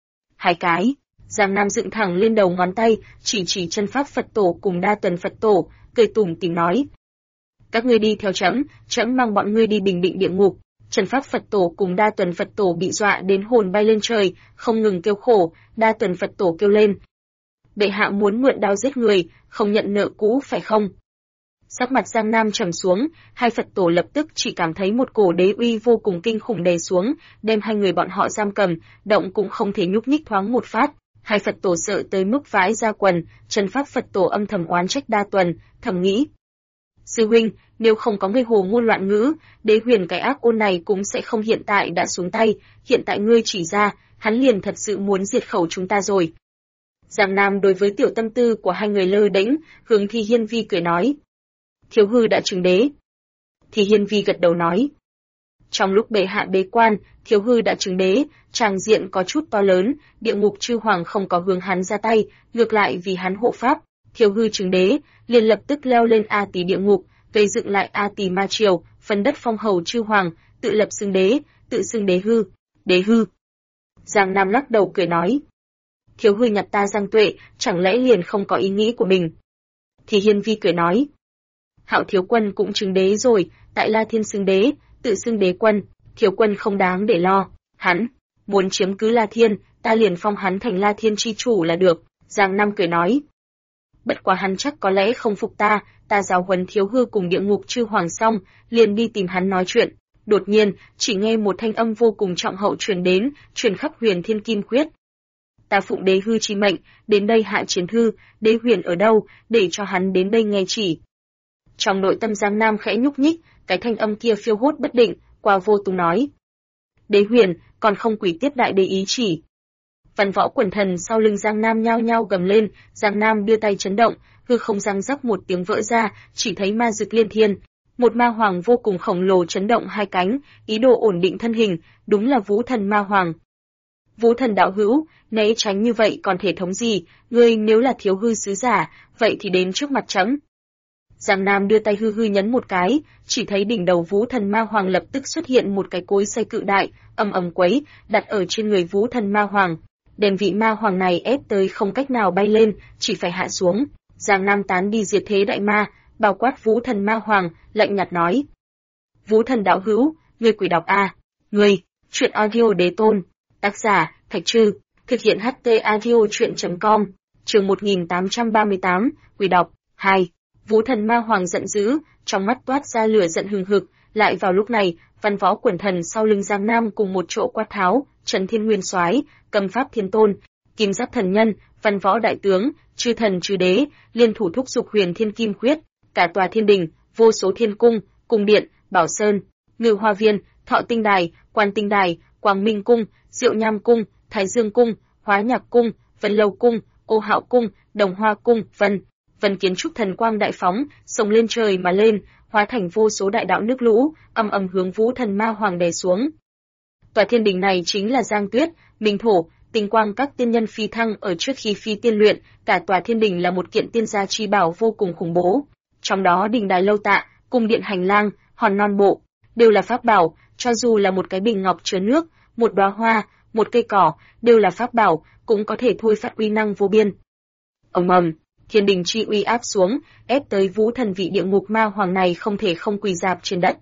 2 cái. Giang Nam dựng thẳng lên đầu ngón tay, chỉ Trần Pháp Phật Tổ cùng Đa Tuần Phật Tổ, cười tủm tỉm nói: các ngươi đi theo trẫm, trẫm mang bọn ngươi đi bình định địa ngục. Trần Pháp Phật Tổ cùng Đa Tuần Phật Tổ bị dọa đến hồn bay lên trời, không ngừng kêu khổ. Đa Tuần Phật Tổ kêu lên: bệ hạ muốn mượn đao giết người, không nhận nợ cũ phải không? Sắc mặt Giang Nam trầm xuống, hai Phật Tổ lập tức chỉ cảm thấy một cổ đế uy vô cùng kinh khủng đè xuống, đem hai người bọn họ giam cầm, động cũng không thể nhúc nhích thoáng một phát. Hai Phật Tổ sợ tới mức vãi ra quần. Trần Pháp Phật Tổ âm thầm oán trách Đa Tuần, thầm nghĩ: sư huynh, nếu không có ngươi hồ ngôn loạn ngữ, Đế Huyền cái ác ôn này cũng sẽ không hiện tại đã xuống tay, hiện tại ngươi chỉ ra, hắn liền thật sự muốn diệt khẩu chúng ta rồi. Giang Nam đối với tiểu tâm tư của hai người lơ đễnh, hướng Thi Hiên Vi cười nói: thiếu hư đã chứng đế. Thi Hiên Vi gật đầu nói: trong lúc bệ hạ bế quan, thiếu hư đã chứng đế, tràng diện có chút to lớn, địa ngục chư hoàng không có hướng hắn ra tay, ngược lại vì hắn hộ pháp. Thiếu hư chứng đế, liền lập tức leo lên A Tỳ địa ngục, gây dựng lại A Tỳ ma triều, phân đất phong hầu chư hoàng, tự lập xưng đế, tự xưng đế hư. Đế hư. Giang Nam lắc đầu cười nói: thiếu hư nhặt ta Giang Tuệ, chẳng lẽ liền không có ý nghĩ của mình? Thì Hiên Vi cười nói: Hạo thiếu quân cũng chứng đế rồi, tại La Thiên xưng đế, tự xưng đế quân, thiếu quân không đáng để lo. Hắn muốn chiếm cứ La Thiên, ta liền phong hắn thành La Thiên chi chủ là được. Giang Nam cười nói: bất quá hắn chắc có lẽ không phục ta giáo huấn thiếu hư cùng địa ngục chư hoàng xong, liền đi tìm hắn nói chuyện. Đột nhiên, chỉ nghe một thanh âm vô cùng trọng hậu truyền đến, truyền khắp Huyền Thiên Kim Khuyết. Ta phụng đế hư chi mệnh, đến đây hạ chiến hư, đế huyền ở đâu, để cho hắn đến đây nghe chỉ. Trong nội tâm Giang Nam khẽ nhúc nhích, cái thanh âm kia phiêu hốt bất định, qua vô tung nói: đế huyền, còn không quỷ tiếp đại đế ý chỉ. Văn võ quần thần sau lưng Giang Nam nhao nhao gầm lên, Giang Nam đưa tay chấn động, hư không răng rắc một tiếng vỡ ra, chỉ thấy ma dực liên thiên. Một ma hoàng vô cùng khổng lồ chấn động hai cánh, ý đồ ổn định thân hình, đúng là Vũ Thần Ma Hoàng. Vũ Thần đạo hữu, né tránh như vậy còn thể thống gì, ngươi nếu là thiếu hư sứ giả, vậy thì đến trước mặt trẫm. Giang Nam đưa tay hư hư nhấn một cái, chỉ thấy đỉnh đầu Vũ Thần Ma Hoàng lập tức xuất hiện một cái cối xay cự đại, ầm ầm quấy, đặt ở trên người Vũ Thần Ma Hoàng. Đem vị Ma Hoàng này ép tới không cách nào bay lên, chỉ phải hạ xuống. Giang Nam tán đi diệt thế đại ma, bao quát Vũ Thần Ma Hoàng, lạnh nhạt nói: Vũ Thần đạo hữu, ngươi quỷ độc a, ngươi, truyện audio đế tôn, tác giả Thạch Trư, thực hiện HT audio truyện.com, chương 1838, quỷ độc 2. Vũ Thần Ma Hoàng giận dữ, trong mắt toát ra lửa giận hừng hực, lại vào lúc này, Văn Võ Quần Thần sau lưng Giang Nam cùng một chỗ quát tháo, Trấn Thiên Nguyên Soái, Cầm Pháp Thiên Tôn, Kim Giáp Thần Nhân, Văn Võ Đại Tướng, Chư Thần Chư Đế, liên thủ thúc giục Huyền Thiên Kim Quyết, cả tòa thiên đình, vô số thiên cung, cung điện, Bảo Sơn, Ngự Hoa Viên, Thọ Tinh Đài, Quan Tinh Đài, Quang Minh Cung, Diệu Nham Cung, Thái Dương Cung, Hóa Nhạc Cung, Vân Lâu Cung, Ô Hạo Cung, Đồng Hoa Cung, Vân kiến trúc thần quang đại phóng, sông lên trời mà lên, hóa thành vô số đại đạo nước lũ, ầm ầm hướng Vũ Thần Ma Hoàng đè xuống. Tòa thiên đình này chính là Giang Tuyết, Minh Thổ, Tinh Quang các tiên nhân phi thăng ở trước khi phi tiên luyện, cả tòa thiên đình là một kiện tiên gia chi bảo vô cùng khủng bố. Trong đó đình đài lâu tạ, cung điện hành lang, hòn non bộ, đều là pháp bảo, cho dù là một cái bình ngọc chứa nước, một đóa hoa, một cây cỏ, đều là pháp bảo, cũng có thể thôi phát uy năng vô biên. Ầm ầm, thiên đình chi uy áp xuống, ép tới Vũ Thần vị địa ngục ma hoàng này không thể không quỳ rạp trên đất.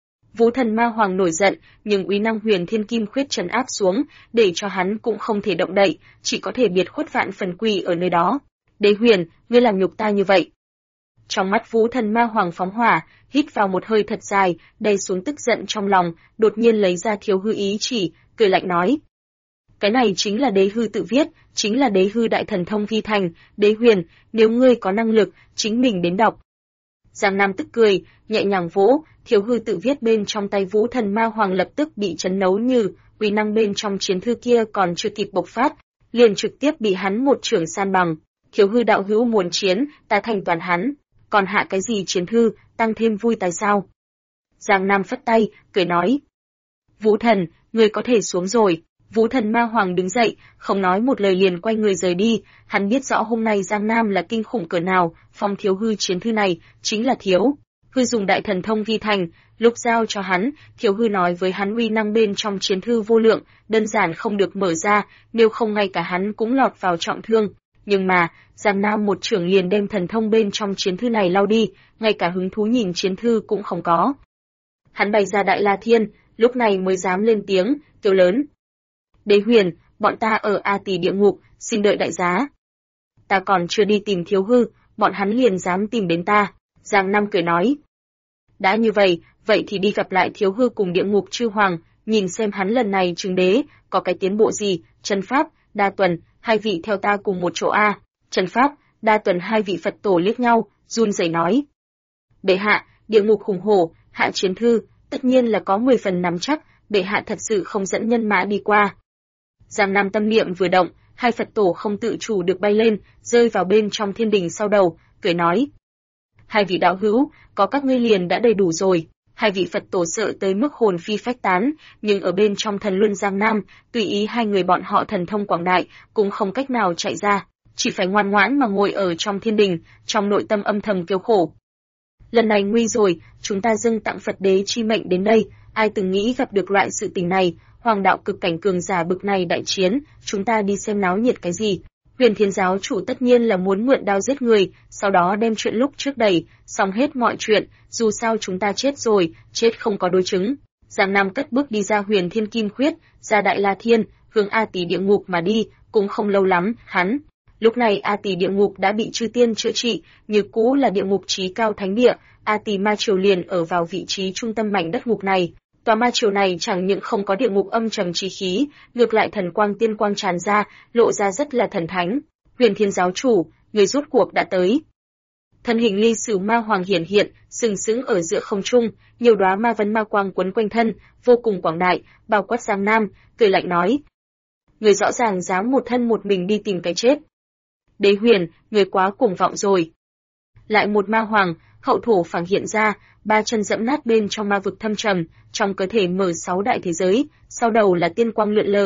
Vũ Thần Ma Hoàng nổi giận, nhưng uy năng Huyền Thiên Kim Khuyết trấn áp xuống, để cho hắn cũng không thể động đậy, chỉ có thể biệt khuất vạn phần quỳ ở nơi đó. Đế Huyền, ngươi làm nhục ta như vậy. Trong mắt Vũ Thần Ma Hoàng phóng hỏa, hít vào một hơi thật dài, đầy xuống tức giận trong lòng, đột nhiên lấy ra thiếu hư ý chỉ, cười lạnh nói: cái này chính là đế hư tự viết, chính là đế hư đại thần thông vi thành, Đế Huyền, nếu ngươi có năng lực, chính mình đến đọc. Giang Nam tức cười, nhẹ nhàng vỗ, thiếu hư tự viết bên trong tay Vũ Thần Ma Hoàng lập tức bị chấn nấu như, uy năng bên trong chiến thư kia còn chưa kịp bộc phát, liền trực tiếp bị hắn một chưởng san bằng. Thiếu hư đạo hữu muốn chiến, ta thành toàn hắn, còn hạ cái gì chiến thư, tăng thêm vui tài sao? Giang Nam phất tay, cười nói: Vũ Thần, ngươi có thể xuống rồi. Vũ Thần Ma Hoàng đứng dậy, không nói một lời liền quay người rời đi, hắn biết rõ hôm nay Giang Nam là kinh khủng cỡ nào, phong thiếu hư chiến thư này, chính là thiếu hư dùng đại thần thông vi thành, lúc giao cho hắn, thiếu hư nói với hắn uy năng bên trong chiến thư vô lượng, đơn giản không được mở ra, nếu không ngay cả hắn cũng lọt vào trọng thương. Nhưng mà, Giang Nam một chưởng liền đem thần thông bên trong chiến thư này lau đi, ngay cả hứng thú nhìn chiến thư cũng không có. Hắn bày ra Đại La Thiên, lúc này mới dám lên tiếng, kêu lớn: Đế Huyền, bọn ta ở A Tỳ địa ngục, xin đợi đại giá. Ta còn chưa đi tìm thiếu hư, bọn hắn liền dám tìm đến ta. Giang Nam cười nói: đã như vậy, vậy thì đi gặp lại thiếu hư cùng địa ngục chư hoàng, nhìn xem hắn lần này chứng đế, có cái tiến bộ gì. Trần Pháp, Đa Tuần, hai vị theo ta cùng một chỗ a. Trần Pháp, Đa Tuần hai vị Phật tổ liếc nhau, run rẩy nói: bệ hạ, địa ngục hùng hổ, hạ chiến thư, tất nhiên là có 10 phần nắm chắc, bệ hạ thật sự không dẫn nhân mã đi qua. Giang Nam tâm niệm vừa động, hai Phật tổ không tự chủ được bay lên, rơi vào bên trong thiên đình sau đầu, cười nói: hai vị đạo hữu, có các ngươi liền đã đầy đủ rồi. Hai vị Phật tổ sợ tới mức hồn phi phách tán, nhưng ở bên trong thần luân Giang Nam, tùy ý hai người bọn họ thần thông quảng đại, cũng không cách nào chạy ra, chỉ phải ngoan ngoãn mà ngồi ở trong thiên đình, trong nội tâm âm thầm kêu khổ. Lần này nguy rồi, chúng ta dâng tặng Phật đế chi mệnh đến đây, ai từng nghĩ gặp được loại sự tình này, hoàng đạo cực cảnh cường giả bực này đại chiến, chúng ta đi xem náo nhiệt cái gì. Huyền Thiên giáo chủ tất nhiên là muốn mượn đao giết người, sau đó đem chuyện lúc trước đẩy, xong hết mọi chuyện, dù sao chúng ta chết rồi, chết không có đối chứng. Giang Nam cất bước đi ra Huyền Thiên Kim Khuyết, ra Đại La Thiên, hướng A Tỳ địa ngục mà đi, cũng không lâu lắm, lúc này A Tỳ địa ngục đã bị chư tiên chữa trị, như cũ là địa ngục chí cao thánh địa, A Tỳ ma triều liền ở vào vị trí trung tâm mảnh đất ngục này. Tòa ma triều này chẳng những không có địa ngục âm trầm chi khí, ngược lại thần quang tiên quang tràn ra, lộ ra rất là thần thánh. Huyền Thiên giáo chủ, người rốt cuộc đã tới. Thân hình ly sử ma hoàng hiển hiện, sừng sững ở giữa không trung, nhiều đóa ma vấn ma quang quấn quanh thân, vô cùng quảng đại, bao quát Giang Nam, cười lạnh nói: người rõ ràng dám một thân một mình đi tìm cái chết. Đế Huyền, người quá cuồng vọng rồi. Lại một ma hoàng, hậu thổ phảng hiện ra, ba chân dẫm nát bên trong ma vực thâm trầm, trong cơ thể mở 6 đại thế giới, sau đầu là tiên quang lượn lờ,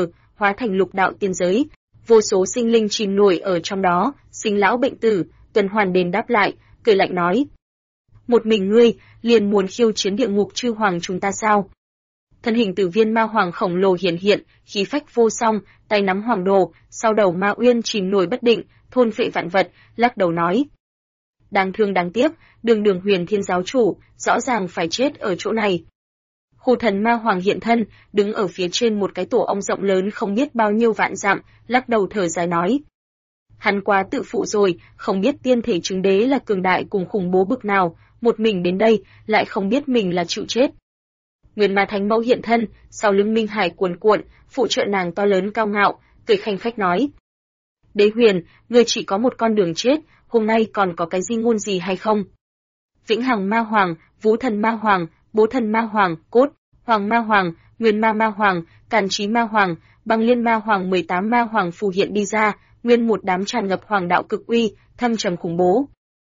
hóa thành lục đạo tiên giới, vô số sinh linh chìm nổi ở trong đó, sinh lão bệnh tử, tuần hoàn đền đáp lại, cười lạnh nói: một mình ngươi liền muốn khiêu chiến địa ngục chư hoàng chúng ta sao? Thân hình Tử Viên Ma Hoàng khổng lồ hiển hiện, khí phách vô song, tay nắm hoàng đồ, sau đầu Ma Uyên chìm nổi bất định, thôn phệ vạn vật, lắc đầu nói: đáng thương đáng tiếc, đường đường Huyền Thiên giáo chủ, rõ ràng phải chết ở chỗ này. Khu Thần Ma Hoàng hiện thân, đứng ở phía trên một cái tổ ong rộng lớn không biết bao nhiêu vạn dặm, lắc đầu thở dài nói: hắn quá tự phụ rồi, không biết tiên thể chứng đế là cường đại cùng khủng bố bực nào, một mình đến đây, lại không biết mình là chịu chết. Nguyên Ma Thánh Mẫu hiện thân, sau lưng Minh Hải cuồn cuộn, phụ trợ nàng to lớn cao ngạo, cười khanh khách nói: Đế Huyền, ngươi chỉ có một con đường chết, hôm nay còn có cái di ngôn gì hay không? Vĩnh Hằng Ma Hoàng, Vũ Thần Ma Hoàng, Bố Thần Ma Hoàng, Cốt, Hoàng Ma Hoàng, Nguyên Ma Ma Hoàng, Càn Chí Ma Hoàng, Băng Liên Ma Hoàng 18 Ma Hoàng phù hiện đi ra, nguyên một đám tràn ngập hoàng đạo cực uy, thâm trầm khủng bố.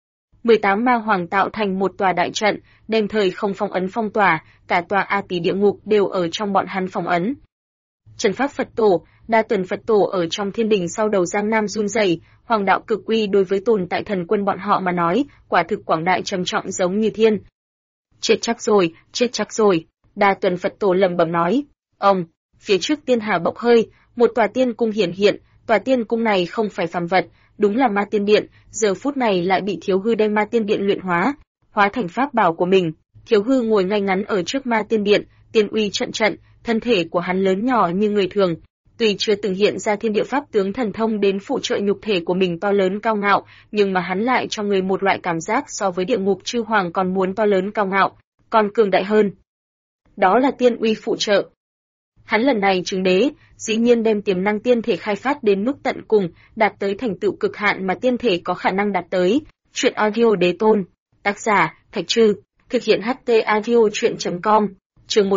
18 Ma Hoàng tạo thành một tòa đại trận, đem thời không phong ấn phong tỏa, cả tòa A Tỳ địa ngục đều ở trong bọn hắn phong ấn. Trần Pháp Phật Tổ, Đa Tuần Phật Tổ ở trong thiên đình sau đầu Giang Nam run rẩy, hoàng đạo cực uy đối với tồn tại thần quân bọn họ mà nói, quả thực quảng đại trầm trọng giống như thiên. Chết chắc rồi, Đa Tuần Phật Tổ lẩm bẩm nói. Ông, phía trước tiên hà bốc hơi, một tòa tiên cung hiển hiện, tòa tiên cung này không phải phàm vật, đúng là Ma Tiên Điện, giờ phút này lại bị Thiếu Hư đem Ma Tiên Điện luyện hóa thành pháp bảo của mình. Thiếu Hư ngồi ngay ngắn ở trước Ma Tiên Điện, tiên uy trận trận, thân thể của hắn lớn nhỏ như người thường, tuy chưa từng hiện ra thiên địa pháp tướng thần thông đến phụ trợ nhục thể của mình to lớn cao ngạo, nhưng mà hắn lại cho người một loại cảm giác so với địa ngục chư hoàng còn muốn to lớn cao ngạo, còn cường đại hơn. Đó là tiên uy phụ trợ. Hắn lần này chứng đế, dĩ nhiên đem tiềm năng tiên thể khai phát đến mức tận cùng, đạt tới thành tựu cực hạn mà tiên thể có khả năng đạt tới. Truyện audio đế tôn, tác giả Thạch Trư, thực hiện HT audio truyện.com, chương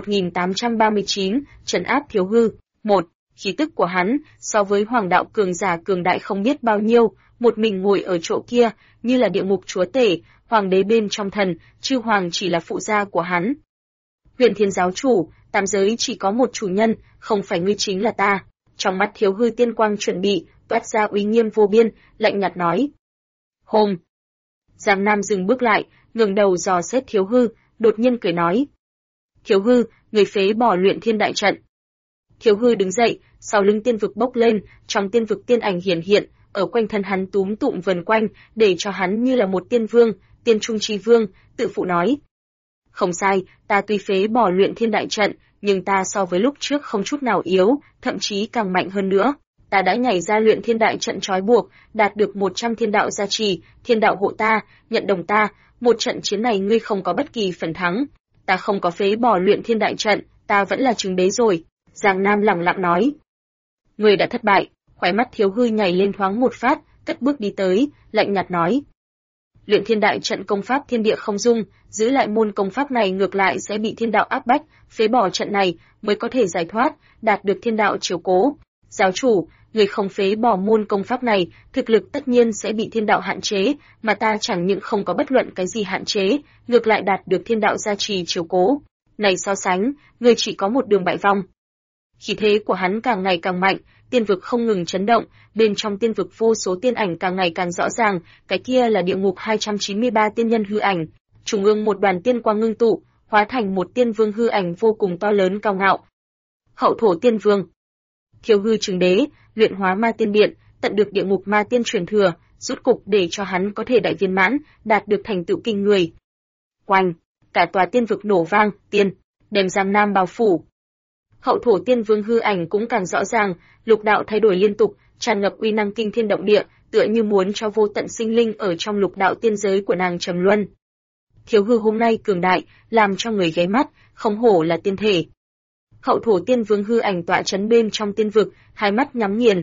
1839, trấn áp Thiếu Hư. 1. Khí tức của hắn so với hoàng đạo cường giả cường đại không biết bao nhiêu, một mình ngồi ở chỗ kia, như là địa ngục chúa tể, hoàng đế bên trong thần, chư hoàng chỉ là phụ gia của hắn. Huyền Thiên giáo chủ, tam giới chỉ có một chủ nhân, không phải ngươi chính là ta. Trong mắt Thiếu Hư tiên quang chuẩn bị, toát ra uy nghiêm vô biên, lạnh nhạt nói. Hồn. Giang Nam dừng bước lại, ngẩng đầu dò xét Thiếu Hư, đột nhiên cười nói. Thiếu Hư, người phế bỏ luyện thiên đại trận. Thiếu Hư đứng dậy, sau lưng tiên vực bốc lên, trong tiên vực tiên ảnh hiển hiện, ở quanh thân hắn túm tụm vần quanh, để cho hắn như là một tiên vương, tiên trung chi vương, tự phụ nói. Không sai, ta tuy phế bỏ luyện thiên đại trận, nhưng ta so với lúc trước không chút nào yếu, thậm chí càng mạnh hơn nữa. Ta đã nhảy ra luyện thiên đại trận trói buộc, đạt được 100 thiên đạo gia trì, thiên đạo hộ ta, nhận đồng ta, một trận chiến này ngươi không có bất kỳ phần thắng. Ta không có phế bỏ luyện thiên đại trận, ta vẫn là chứng đế rồi. Giang Nam lẳng lặng nói. Ngươi đã thất bại, khóe mắt Thiếu Hư nhảy lên thoáng một phát, cất bước đi tới, lạnh nhạt nói. Luyện thiên đại trận công pháp thiên địa không dung, giữ lại môn công pháp này ngược lại sẽ bị thiên đạo áp bách, phế bỏ trận này mới có thể giải thoát, đạt được thiên đạo chiếu cố. Giáo chủ, người không phế bỏ môn công pháp này, thực lực tất nhiên sẽ bị thiên đạo hạn chế, mà ta chẳng những không có bất luận cái gì hạn chế, ngược lại đạt được thiên đạo gia trì chiếu cố. Này so sánh, người chỉ có một đường bại vong. Khí thế của hắn càng ngày càng mạnh, tiên vực không ngừng chấn động, bên trong tiên vực vô số tiên ảnh càng ngày càng rõ ràng, cái kia là địa ngục 293 tiên nhân hư ảnh, trung ương một đoàn tiên quang ngưng tụ, hóa thành một tiên vương hư ảnh vô cùng to lớn cao ngạo. Hậu thổ tiên vương. Thiếu Hư chứng đế, luyện hóa ma tiên điện, tận được địa ngục ma tiên truyền thừa, rút cục để cho hắn có thể đại viên mãn, đạt được thành tựu kinh người. Oanh, cả tòa tiên vực nổ vang, tiên, đem Giang Nam bao phủ. Hậu thổ tiên vương hư ảnh cũng càng rõ ràng, lục đạo thay đổi liên tục, tràn ngập uy năng kinh thiên động địa, tựa như muốn cho vô tận sinh linh ở trong lục đạo tiên giới của nàng trầm luân. Thiếu Hư hôm nay cường đại, làm cho người ghé mắt, không hổ là tiên thể. Hậu thổ tiên vương hư ảnh tọa chấn bên trong tiên vực, hai mắt nhắm nghiền,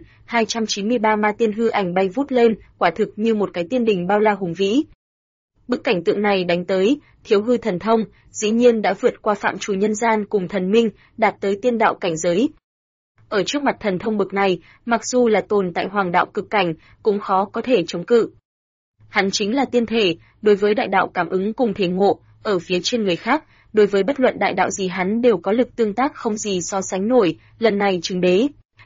293 ma tiên hư ảnh bay vút lên, quả thực như một cái tiên đình bao la hùng vĩ. Bức cảnh tượng này đánh tới, Thiếu Hư thần thông, dĩ nhiên đã vượt qua phạm trù nhân gian cùng thần minh, đạt tới tiên đạo cảnh giới. Ở trước mặt thần thông bực này, mặc dù là tồn tại hoàng đạo cực cảnh, cũng khó có thể chống cự. Hắn chính là tiên thể, đối với đại đạo cảm ứng cùng thể ngộ, ở phía trên người khác, đối với bất luận đại đạo gì hắn đều có lực tương tác không gì so sánh nổi, lần này chứng đế.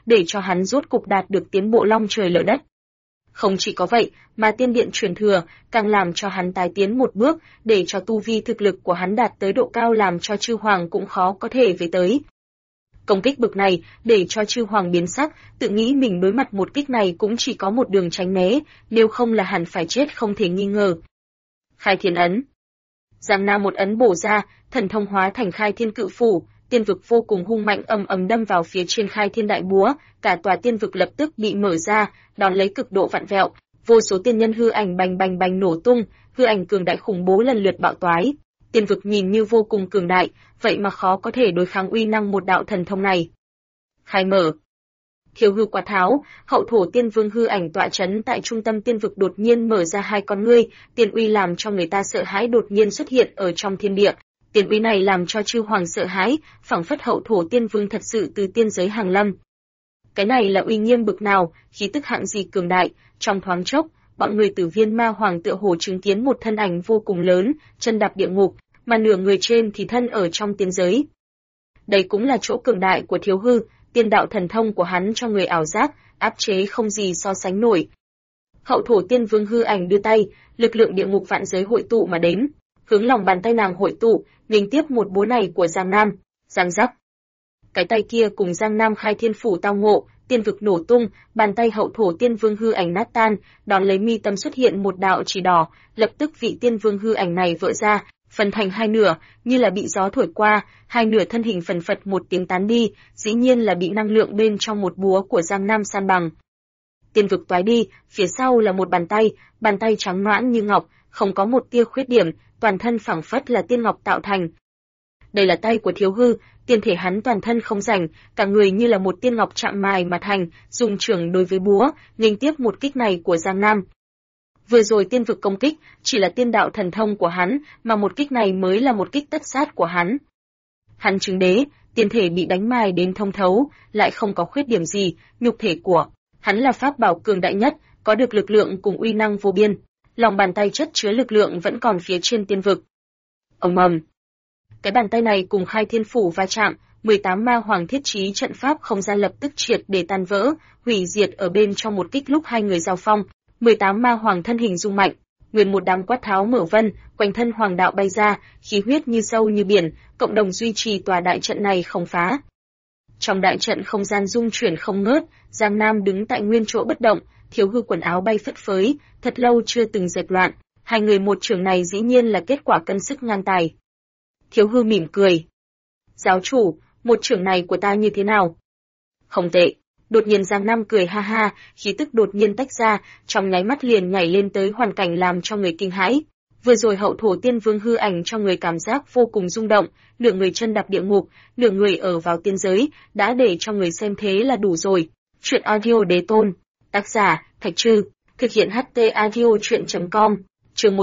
để cho hắn rốt cục đạt được tiến bộ long trời lở đất. Không chỉ có vậy, mà tiên điện truyền thừa càng làm cho hắn tái tiến một bước, để cho tu vi thực lực của hắn đạt tới độ cao làm cho chư hoàng cũng khó có thể về tới. Công kích bực này để cho chư hoàng biến sắc, tự nghĩ mình đối mặt một kích này cũng chỉ có một đường tránh né, nếu không là hẳn phải chết không thể nghi ngờ. Khai Thiên ấn. Giang Nam một ấn bổ ra, thần thông hóa thành Khai Thiên cự phủ, tiên vực vô cùng hung mạnh ầm ầm đâm vào phía trên Khai Thiên đại búa, cả tòa tiên vực lập tức bị mở ra, đón lấy cực độ vặn vẹo, vô số tiên nhân hư ảnh bành bành bành nổ tung, hư ảnh cường đại khủng bố lần lượt bạo toái. Tiên vực nhìn như vô cùng cường đại, vậy mà khó có thể đối kháng uy năng một đạo thần thông này. Khai mở. Thiếu hư quát tháo, hậu thổ tiên vương hư ảnh tọa chấn tại trung tâm tiên vực đột nhiên mở ra hai con ngươi, tiên uy làm cho người ta sợ hãi đột nhiên xuất hiện ở trong thiên địa. Tiên uy này làm cho chư hoàng sợ hãi, phảng phất hậu thổ tiên vương thật sự từ tiên giới hàng lâm. Cái này là uy nghiêm bực nào, khí tức hạng gì cường đại, trong thoáng chốc, bọn người Tử Viên Ma Hoàng tựa hồ chứng kiến một thân ảnh vô cùng lớn, chân đạp địa ngục, mà nửa người trên thì thân ở trong tiên giới. Đây cũng là chỗ cường đại của Thiếu Hư, tiên đạo thần thông của hắn cho người ảo giác, áp chế không gì so sánh nổi. Hậu thổ tiên vương hư ảnh đưa tay, lực lượng địa ngục vạn giới hội tụ mà đến, hướng lòng bàn tay nàng hội tụ, nghênh tiếp một búa này của Giang Nam, giang rắc. Cái tay kia cùng Giang Nam khai thiên phủ tao ngộ, tiên vực nổ tung, bàn tay hậu thổ tiên vương hư ảnh nát tan, đón lấy mi tâm xuất hiện một đạo chỉ đỏ, lập tức vị tiên vương hư ảnh này vỡ ra, phân thành hai nửa, như là bị gió thổi qua, hai nửa thân hình phần phật một tiếng tán đi, dĩ nhiên là bị năng lượng bên trong một búa của Giang Nam san bằng. Tiên vực toái đi, phía sau là một bàn tay trắng nõn như ngọc, không có một tia khuyết điểm, toàn thân phảng phất là tiên ngọc tạo thành. Đây là tay của Thiếu Hư, tiên thể hắn toàn thân không rảnh, cả người như là một tiên ngọc chạm mài mà thành, dùng chưởng đối với búa, nghênh tiếp một kích này của Giang Nam. Vừa rồi tiên vực công kích chỉ là tiên đạo thần thông của hắn, mà một kích này mới là một kích tất sát của hắn. Hắn chứng đế, tiên thể bị đánh mài đến thông thấu, lại không có khuyết điểm gì, nhục thể của hắn là pháp bảo cường đại nhất, có được lực lượng cùng uy năng vô biên. Lòng bàn tay chất chứa lực lượng vẫn còn phía trên tiên vực. Ầm ầm. Cái bàn tay này cùng khai thiên phủ va chạm, 18 ma hoàng thiết trí trận pháp không gian lập tức triệt để tan vỡ, hủy diệt ở bên trong một kích lúc hai người giao phong. 18 ma hoàng thân hình rung mạnh, nguyên một đám quát tháo mở vân, quanh thân hoàng đạo bay ra, khí huyết như sâu như biển, cộng đồng duy trì tòa đại trận này không phá. Trong đại trận không gian rung chuyển không ngớt, Giang Nam đứng tại nguyên chỗ bất động, Thiếu Hư quần áo bay phất phới, thật lâu chưa từng dẹp loạn, hai người một trường này dĩ nhiên là kết quả cân sức ngang tài. Thiếu Hư mỉm cười. Giáo chủ, một trường này của ta như thế nào? Không tệ. Đột nhiên Giang Nam cười ha ha, khí tức đột nhiên tách ra, trong nháy mắt liền nhảy lên tới hoàn cảnh làm cho người kinh hãi. Vừa rồi hậu thổ tiên vương hư ảnh cho người cảm giác vô cùng rung động, nửa người chân đạp địa ngục, nửa người ở vào tiên giới, đã để cho người xem thế là đủ rồi. Chuyện audio đế tôn, tác giả, Thạch Trư, thực hiện HT audio chuyện.com, chương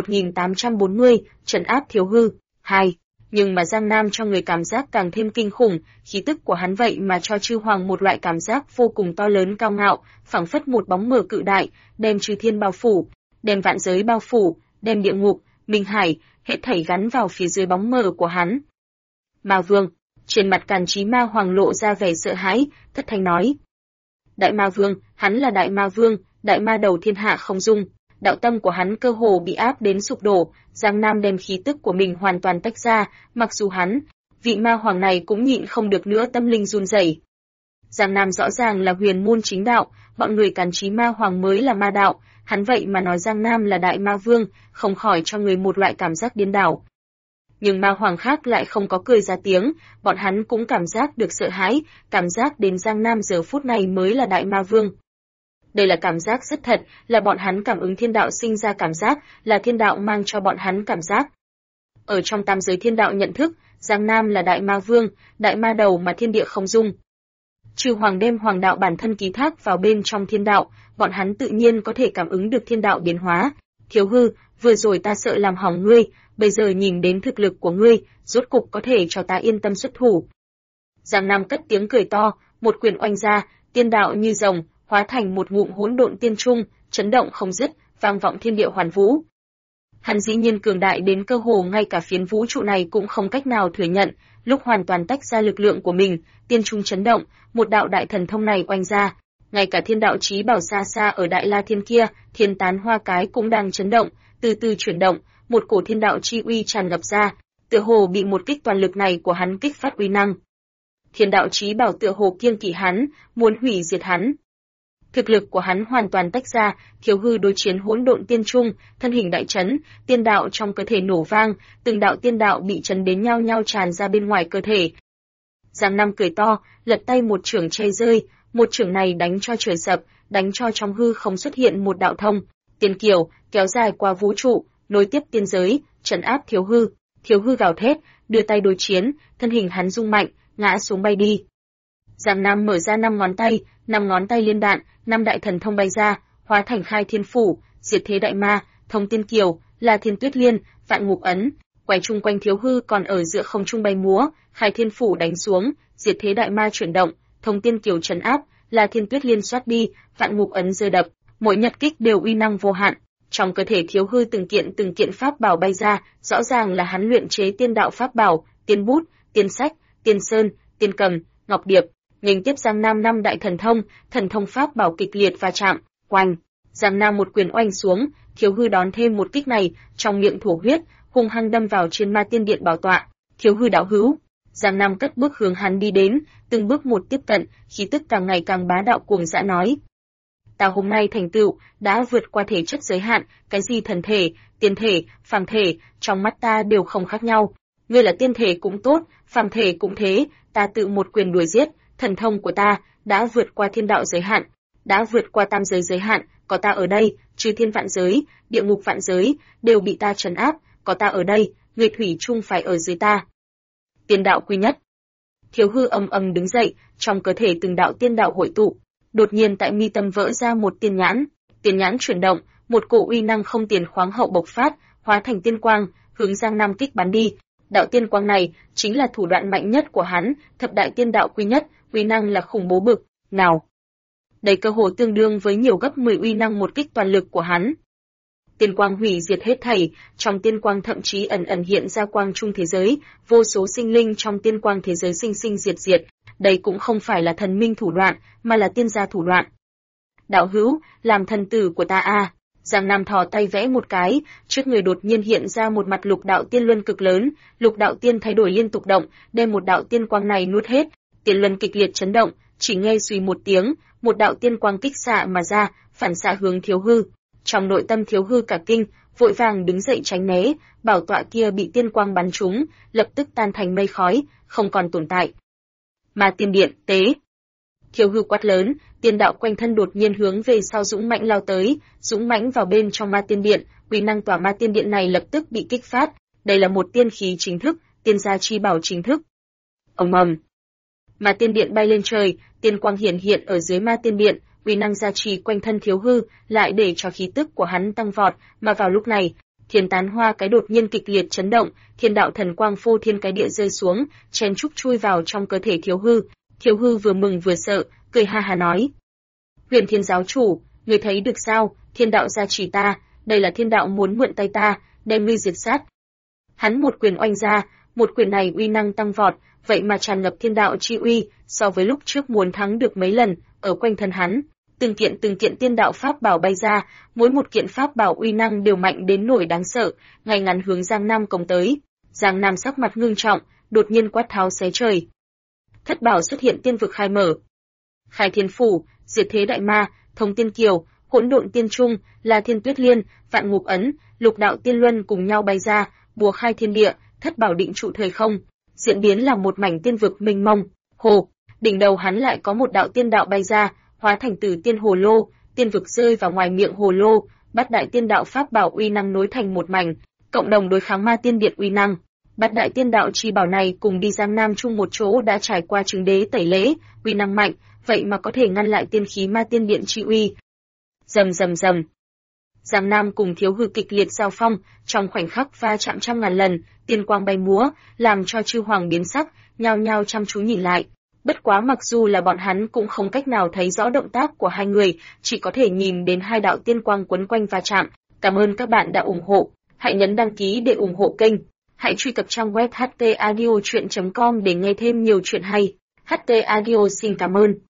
1840, trấn áp Thiếu Hư, 2. Nhưng mà Giang Nam cho người cảm giác càng thêm kinh khủng, khí tức của hắn vậy mà cho chư hoàng một loại cảm giác vô cùng to lớn cao ngạo, phảng phất một bóng mờ cự đại, đem chư thiên bao phủ, đem vạn giới bao phủ, đem địa ngục, minh hải, hết thảy gắn vào phía dưới bóng mờ của hắn. Ma Vương, trên mặt Càn Chí Ma Hoàng lộ ra vẻ sợ hãi, thất thanh nói: Đại Ma Vương, hắn là Đại Ma Vương, đại ma đầu thiên hạ không dung. Đạo tâm của hắn cơ hồ bị áp đến sụp đổ, Giang Nam đem khí tức của mình hoàn toàn tách ra, mặc dù hắn, vị ma hoàng này cũng nhịn không được nữa tâm linh run rẩy. Giang Nam rõ ràng là huyền môn chính đạo, bọn người Càn Chí Ma Hoàng mới là ma đạo, hắn vậy mà nói Giang Nam là Đại Ma Vương, không khỏi cho người một loại cảm giác điên đảo. Nhưng ma hoàng khác lại không có cười ra tiếng, bọn hắn cũng cảm giác được sợ hãi, cảm giác đến Giang Nam giờ phút này mới là Đại Ma Vương. Đây là cảm giác rất thật, là bọn hắn cảm ứng thiên đạo sinh ra cảm giác, là thiên đạo mang cho bọn hắn cảm giác. Ở trong tam giới thiên đạo nhận thức, Giang Nam là Đại Ma Vương, đại ma đầu mà thiên địa không dung. Trừ hoàng đem hoàng đạo bản thân ký thác vào bên trong thiên đạo, bọn hắn tự nhiên có thể cảm ứng được thiên đạo biến hóa. Thiếu Hư, vừa rồi ta sợ làm hỏng ngươi, bây giờ nhìn đến thực lực của ngươi, rốt cục có thể cho ta yên tâm xuất thủ. Giang Nam cất tiếng cười to, một quyền oanh ra, tiên đạo như rồng, hóa thành một ngụm hỗn độn tiên trung, chấn động không dứt, vang vọng thiên địa hoàn vũ. Hắn dĩ nhiên cường đại đến cơ hồ ngay cả phiến vũ trụ này cũng không cách nào thừa nhận, lúc hoàn toàn tách ra lực lượng của mình, tiên trung chấn động, một đạo đại thần thông này oanh ra, ngay cả thiên đạo chí bảo xa xa ở Đại La Thiên kia, thiên tán hoa cái cũng đang chấn động, từ từ chuyển động, một cổ thiên đạo chi uy tràn ngập ra, tựa hồ bị một kích toàn lực này của hắn kích phát uy năng. Thiên đạo chí bảo tựa hồ kiêng kỵ hắn, muốn hủy diệt hắn. Thực lực của hắn hoàn toàn tách ra, Thiếu Hư đối chiến hỗn độn tiên trung, thân hình đại chấn, tiên đạo trong cơ thể nổ vang, từng đạo tiên đạo bị chấn đến nhau nhau tràn ra bên ngoài cơ thể. Giang Nam cười to, lật tay một chưởng che rơi, một chưởng này đánh cho trời sập, đánh cho trong hư không xuất hiện một đạo thông, tiên kiều kéo dài qua vũ trụ, nối tiếp tiên giới, trấn áp Thiếu Hư. Thiếu Hư gào thét, đưa tay đối chiến, thân hình hắn rung mạnh, ngã xuống bay đi. Giang Nam mở ra 5 ngón tay liên đạn, 5 đại thần thông bay ra, hóa thành Khai Thiên Phủ, Diệt Thế Đại Ma, Thông Tiên Kiều, La Thiên Tuyết Liên, Vạn Ngục Ấn, quay chung quanh Thiếu Hư còn ở giữa không trung bay múa, Khai Thiên Phủ đánh xuống, Diệt Thế Đại Ma chuyển động, Thông Tiên Kiều trấn áp, La Thiên Tuyết Liên xoát đi, Vạn Ngục Ấn rơi đập, mỗi nhật kích đều uy năng vô hạn. Trong cơ thể Thiếu Hư từng kiện pháp bảo bay ra, rõ ràng là hắn luyện chế tiên đạo pháp bảo, tiên bút, tiên sách, tiên sơn, tiên cầm, ngọc điệp. Nghênh tiếp Giang Nam 5 đại thần thông pháp bảo kịch liệt va chạm, oanh, Giang Nam một quyền oanh xuống, Thiếu Hư đón thêm một kích này, trong miệng thổ huyết, hung hăng đâm vào trên Ma Tiên Điện bảo tọa. Thiếu Hư đạo hữu, Giang Nam cất bước hướng hắn đi đến, từng bước một tiếp cận, khí tức càng ngày càng bá đạo cuồng dã nói: "Ta hôm nay thành tựu đã vượt qua thể chất giới hạn, cái gì thần thể, tiên thể, phàm thể, trong mắt ta đều không khác nhau. Ngươi là tiên thể cũng tốt, phàm thể cũng thế, ta tự một quyền đuổi giết." Thần thông của ta đã vượt qua thiên đạo giới hạn, đã vượt qua tam giới giới hạn, có ta ở đây, chư thiên vạn giới, địa ngục vạn giới đều bị ta trấn áp, có ta ở đây, người thủy chung phải ở dưới ta. Tiên đạo quy nhất. Thiếu Hư ầm ầm đứng dậy, trong cơ thể từng đạo tiên đạo hội tụ, đột nhiên tại mi tâm vỡ ra một tiên nhãn chuyển động, một cổ uy năng không tiền khoáng hậu bộc phát, hóa thành tiên quang, hướng Giang Nam kích bắn đi. Đạo tiên quang này chính là thủ đoạn mạnh nhất của hắn, thập đại tiên đạo quy nhất. Uy năng là khủng bố bực nào. Đây cơ hồ tương đương với nhiều gấp 10 uy năng một kích toàn lực của hắn. Tiên quang hủy diệt hết thảy, trong tiên quang thậm chí ẩn hiện ra quang trung thế giới, vô số sinh linh trong tiên quang thế giới sinh diệt. Đây cũng không phải là thần minh thủ đoạn, mà là tiên gia thủ đoạn. Đạo hữu, làm thần tử của ta a. Giang Nam thò tay vẽ một cái, trước người đột nhiên hiện ra một mặt lục đạo tiên luân cực lớn, lục đạo tiên thay đổi liên tục động, đem một đạo tiên quang này nuốt hết. Tiên luân kịch liệt chấn động, chỉ nghe suy một tiếng, một đạo tiên quang kích xạ mà ra, phản xạ hướng Thiếu Hư. Trong nội tâm Thiếu Hư cả kinh, vội vàng đứng dậy tránh né, bảo tọa kia bị tiên quang bắn trúng, lập tức tan thành mây khói, không còn tồn tại. Ma Tiên Điện tế. Thiếu Hư quát lớn, tiên đạo quanh thân đột nhiên hướng về sau dũng mãnh lao tới, dũng mãnh vào bên trong Ma Tiên Điện, uy năng tỏa Ma Tiên Điện này lập tức bị kích phát. Đây là một tiên khí chính thức, tiên gia chi bảo chính thức. Ầm ầm. Ma Tiên Điện bay lên trời, tiên quang hiện ở dưới Ma Tiên Điện, uy năng gia trì quanh thân Thiếu Hư, lại để cho khí tức của hắn tăng vọt, mà vào lúc này, thiên tán hoa cái đột nhiên kịch liệt chấn động, thiên đạo thần quang phô thiên cái địa rơi xuống, chen trúc chui vào trong cơ thể Thiếu Hư. Thiếu Hư vừa mừng vừa sợ, cười ha ha nói: "Huyền Thiên giáo chủ, ngươi thấy được sao? Thiên đạo gia trì ta, đây là thiên đạo muốn mượn tay ta, đem ngươi diệt sát." Hắn một quyền oanh ra, một quyền này uy năng tăng vọt, vậy mà tràn ngập thiên đạo chi uy, so với lúc trước muốn thắng được mấy lần, ở quanh thân hắn, từng kiện tiên đạo pháp bảo bay ra, mỗi một kiện pháp bảo uy năng đều mạnh đến nỗi đáng sợ, ngay ngắn hướng Giang Nam công tới. Giang Nam sắc mặt ngưng trọng, đột nhiên quát tháo xé trời. Thất bảo xuất hiện, tiên vực khai mở. Khai Thiên Phủ, Diệt Thế Đại Ma, Thông Tiên Kiều, Hỗn Độn Tiên Trung, La Thiên Tuyết Liên, Vạn Ngục Ấn, Lục Đạo Tiên Luân cùng nhau bay ra, bùa khai thiên địa, thất bảo định trụ thời không, diễn biến là một mảnh tiên vực mênh mông. Hồ, đỉnh đầu hắn lại có một đạo tiên đạo bay ra, hóa thành Tử Tiên Hồ Lô, tiên vực rơi vào ngoài miệng hồ lô, bát đại tiên đạo pháp bảo uy năng nối thành một mảnh, cộng đồng đối kháng Ma Tiên Điện uy năng. Bát đại tiên đạo chi bảo này cùng đi Giang Nam chung một chỗ đã trải qua chứng đế tẩy lễ, uy năng mạnh, vậy mà có thể ngăn lại tiên khí Ma Tiên Điện chi uy. Rầm rầm rầm. Giang Nam cùng Thiếu Hư kịch liệt giao phong, trong khoảnh khắc va chạm trăm ngàn lần, tiên quang bay múa, làm cho chư hoàng biến sắc, nhao nhao chăm chú nhìn lại. Bất quá mặc dù là bọn hắn cũng không cách nào thấy rõ động tác của hai người, chỉ có thể nhìn đến hai đạo tiên quang quấn quanh va chạm. Cảm ơn các bạn đã ủng hộ. Hãy nhấn đăng ký để ủng hộ kênh. Hãy truy cập trang web htaudio.com để nghe thêm nhiều chuyện hay. HT Audio xin cảm ơn.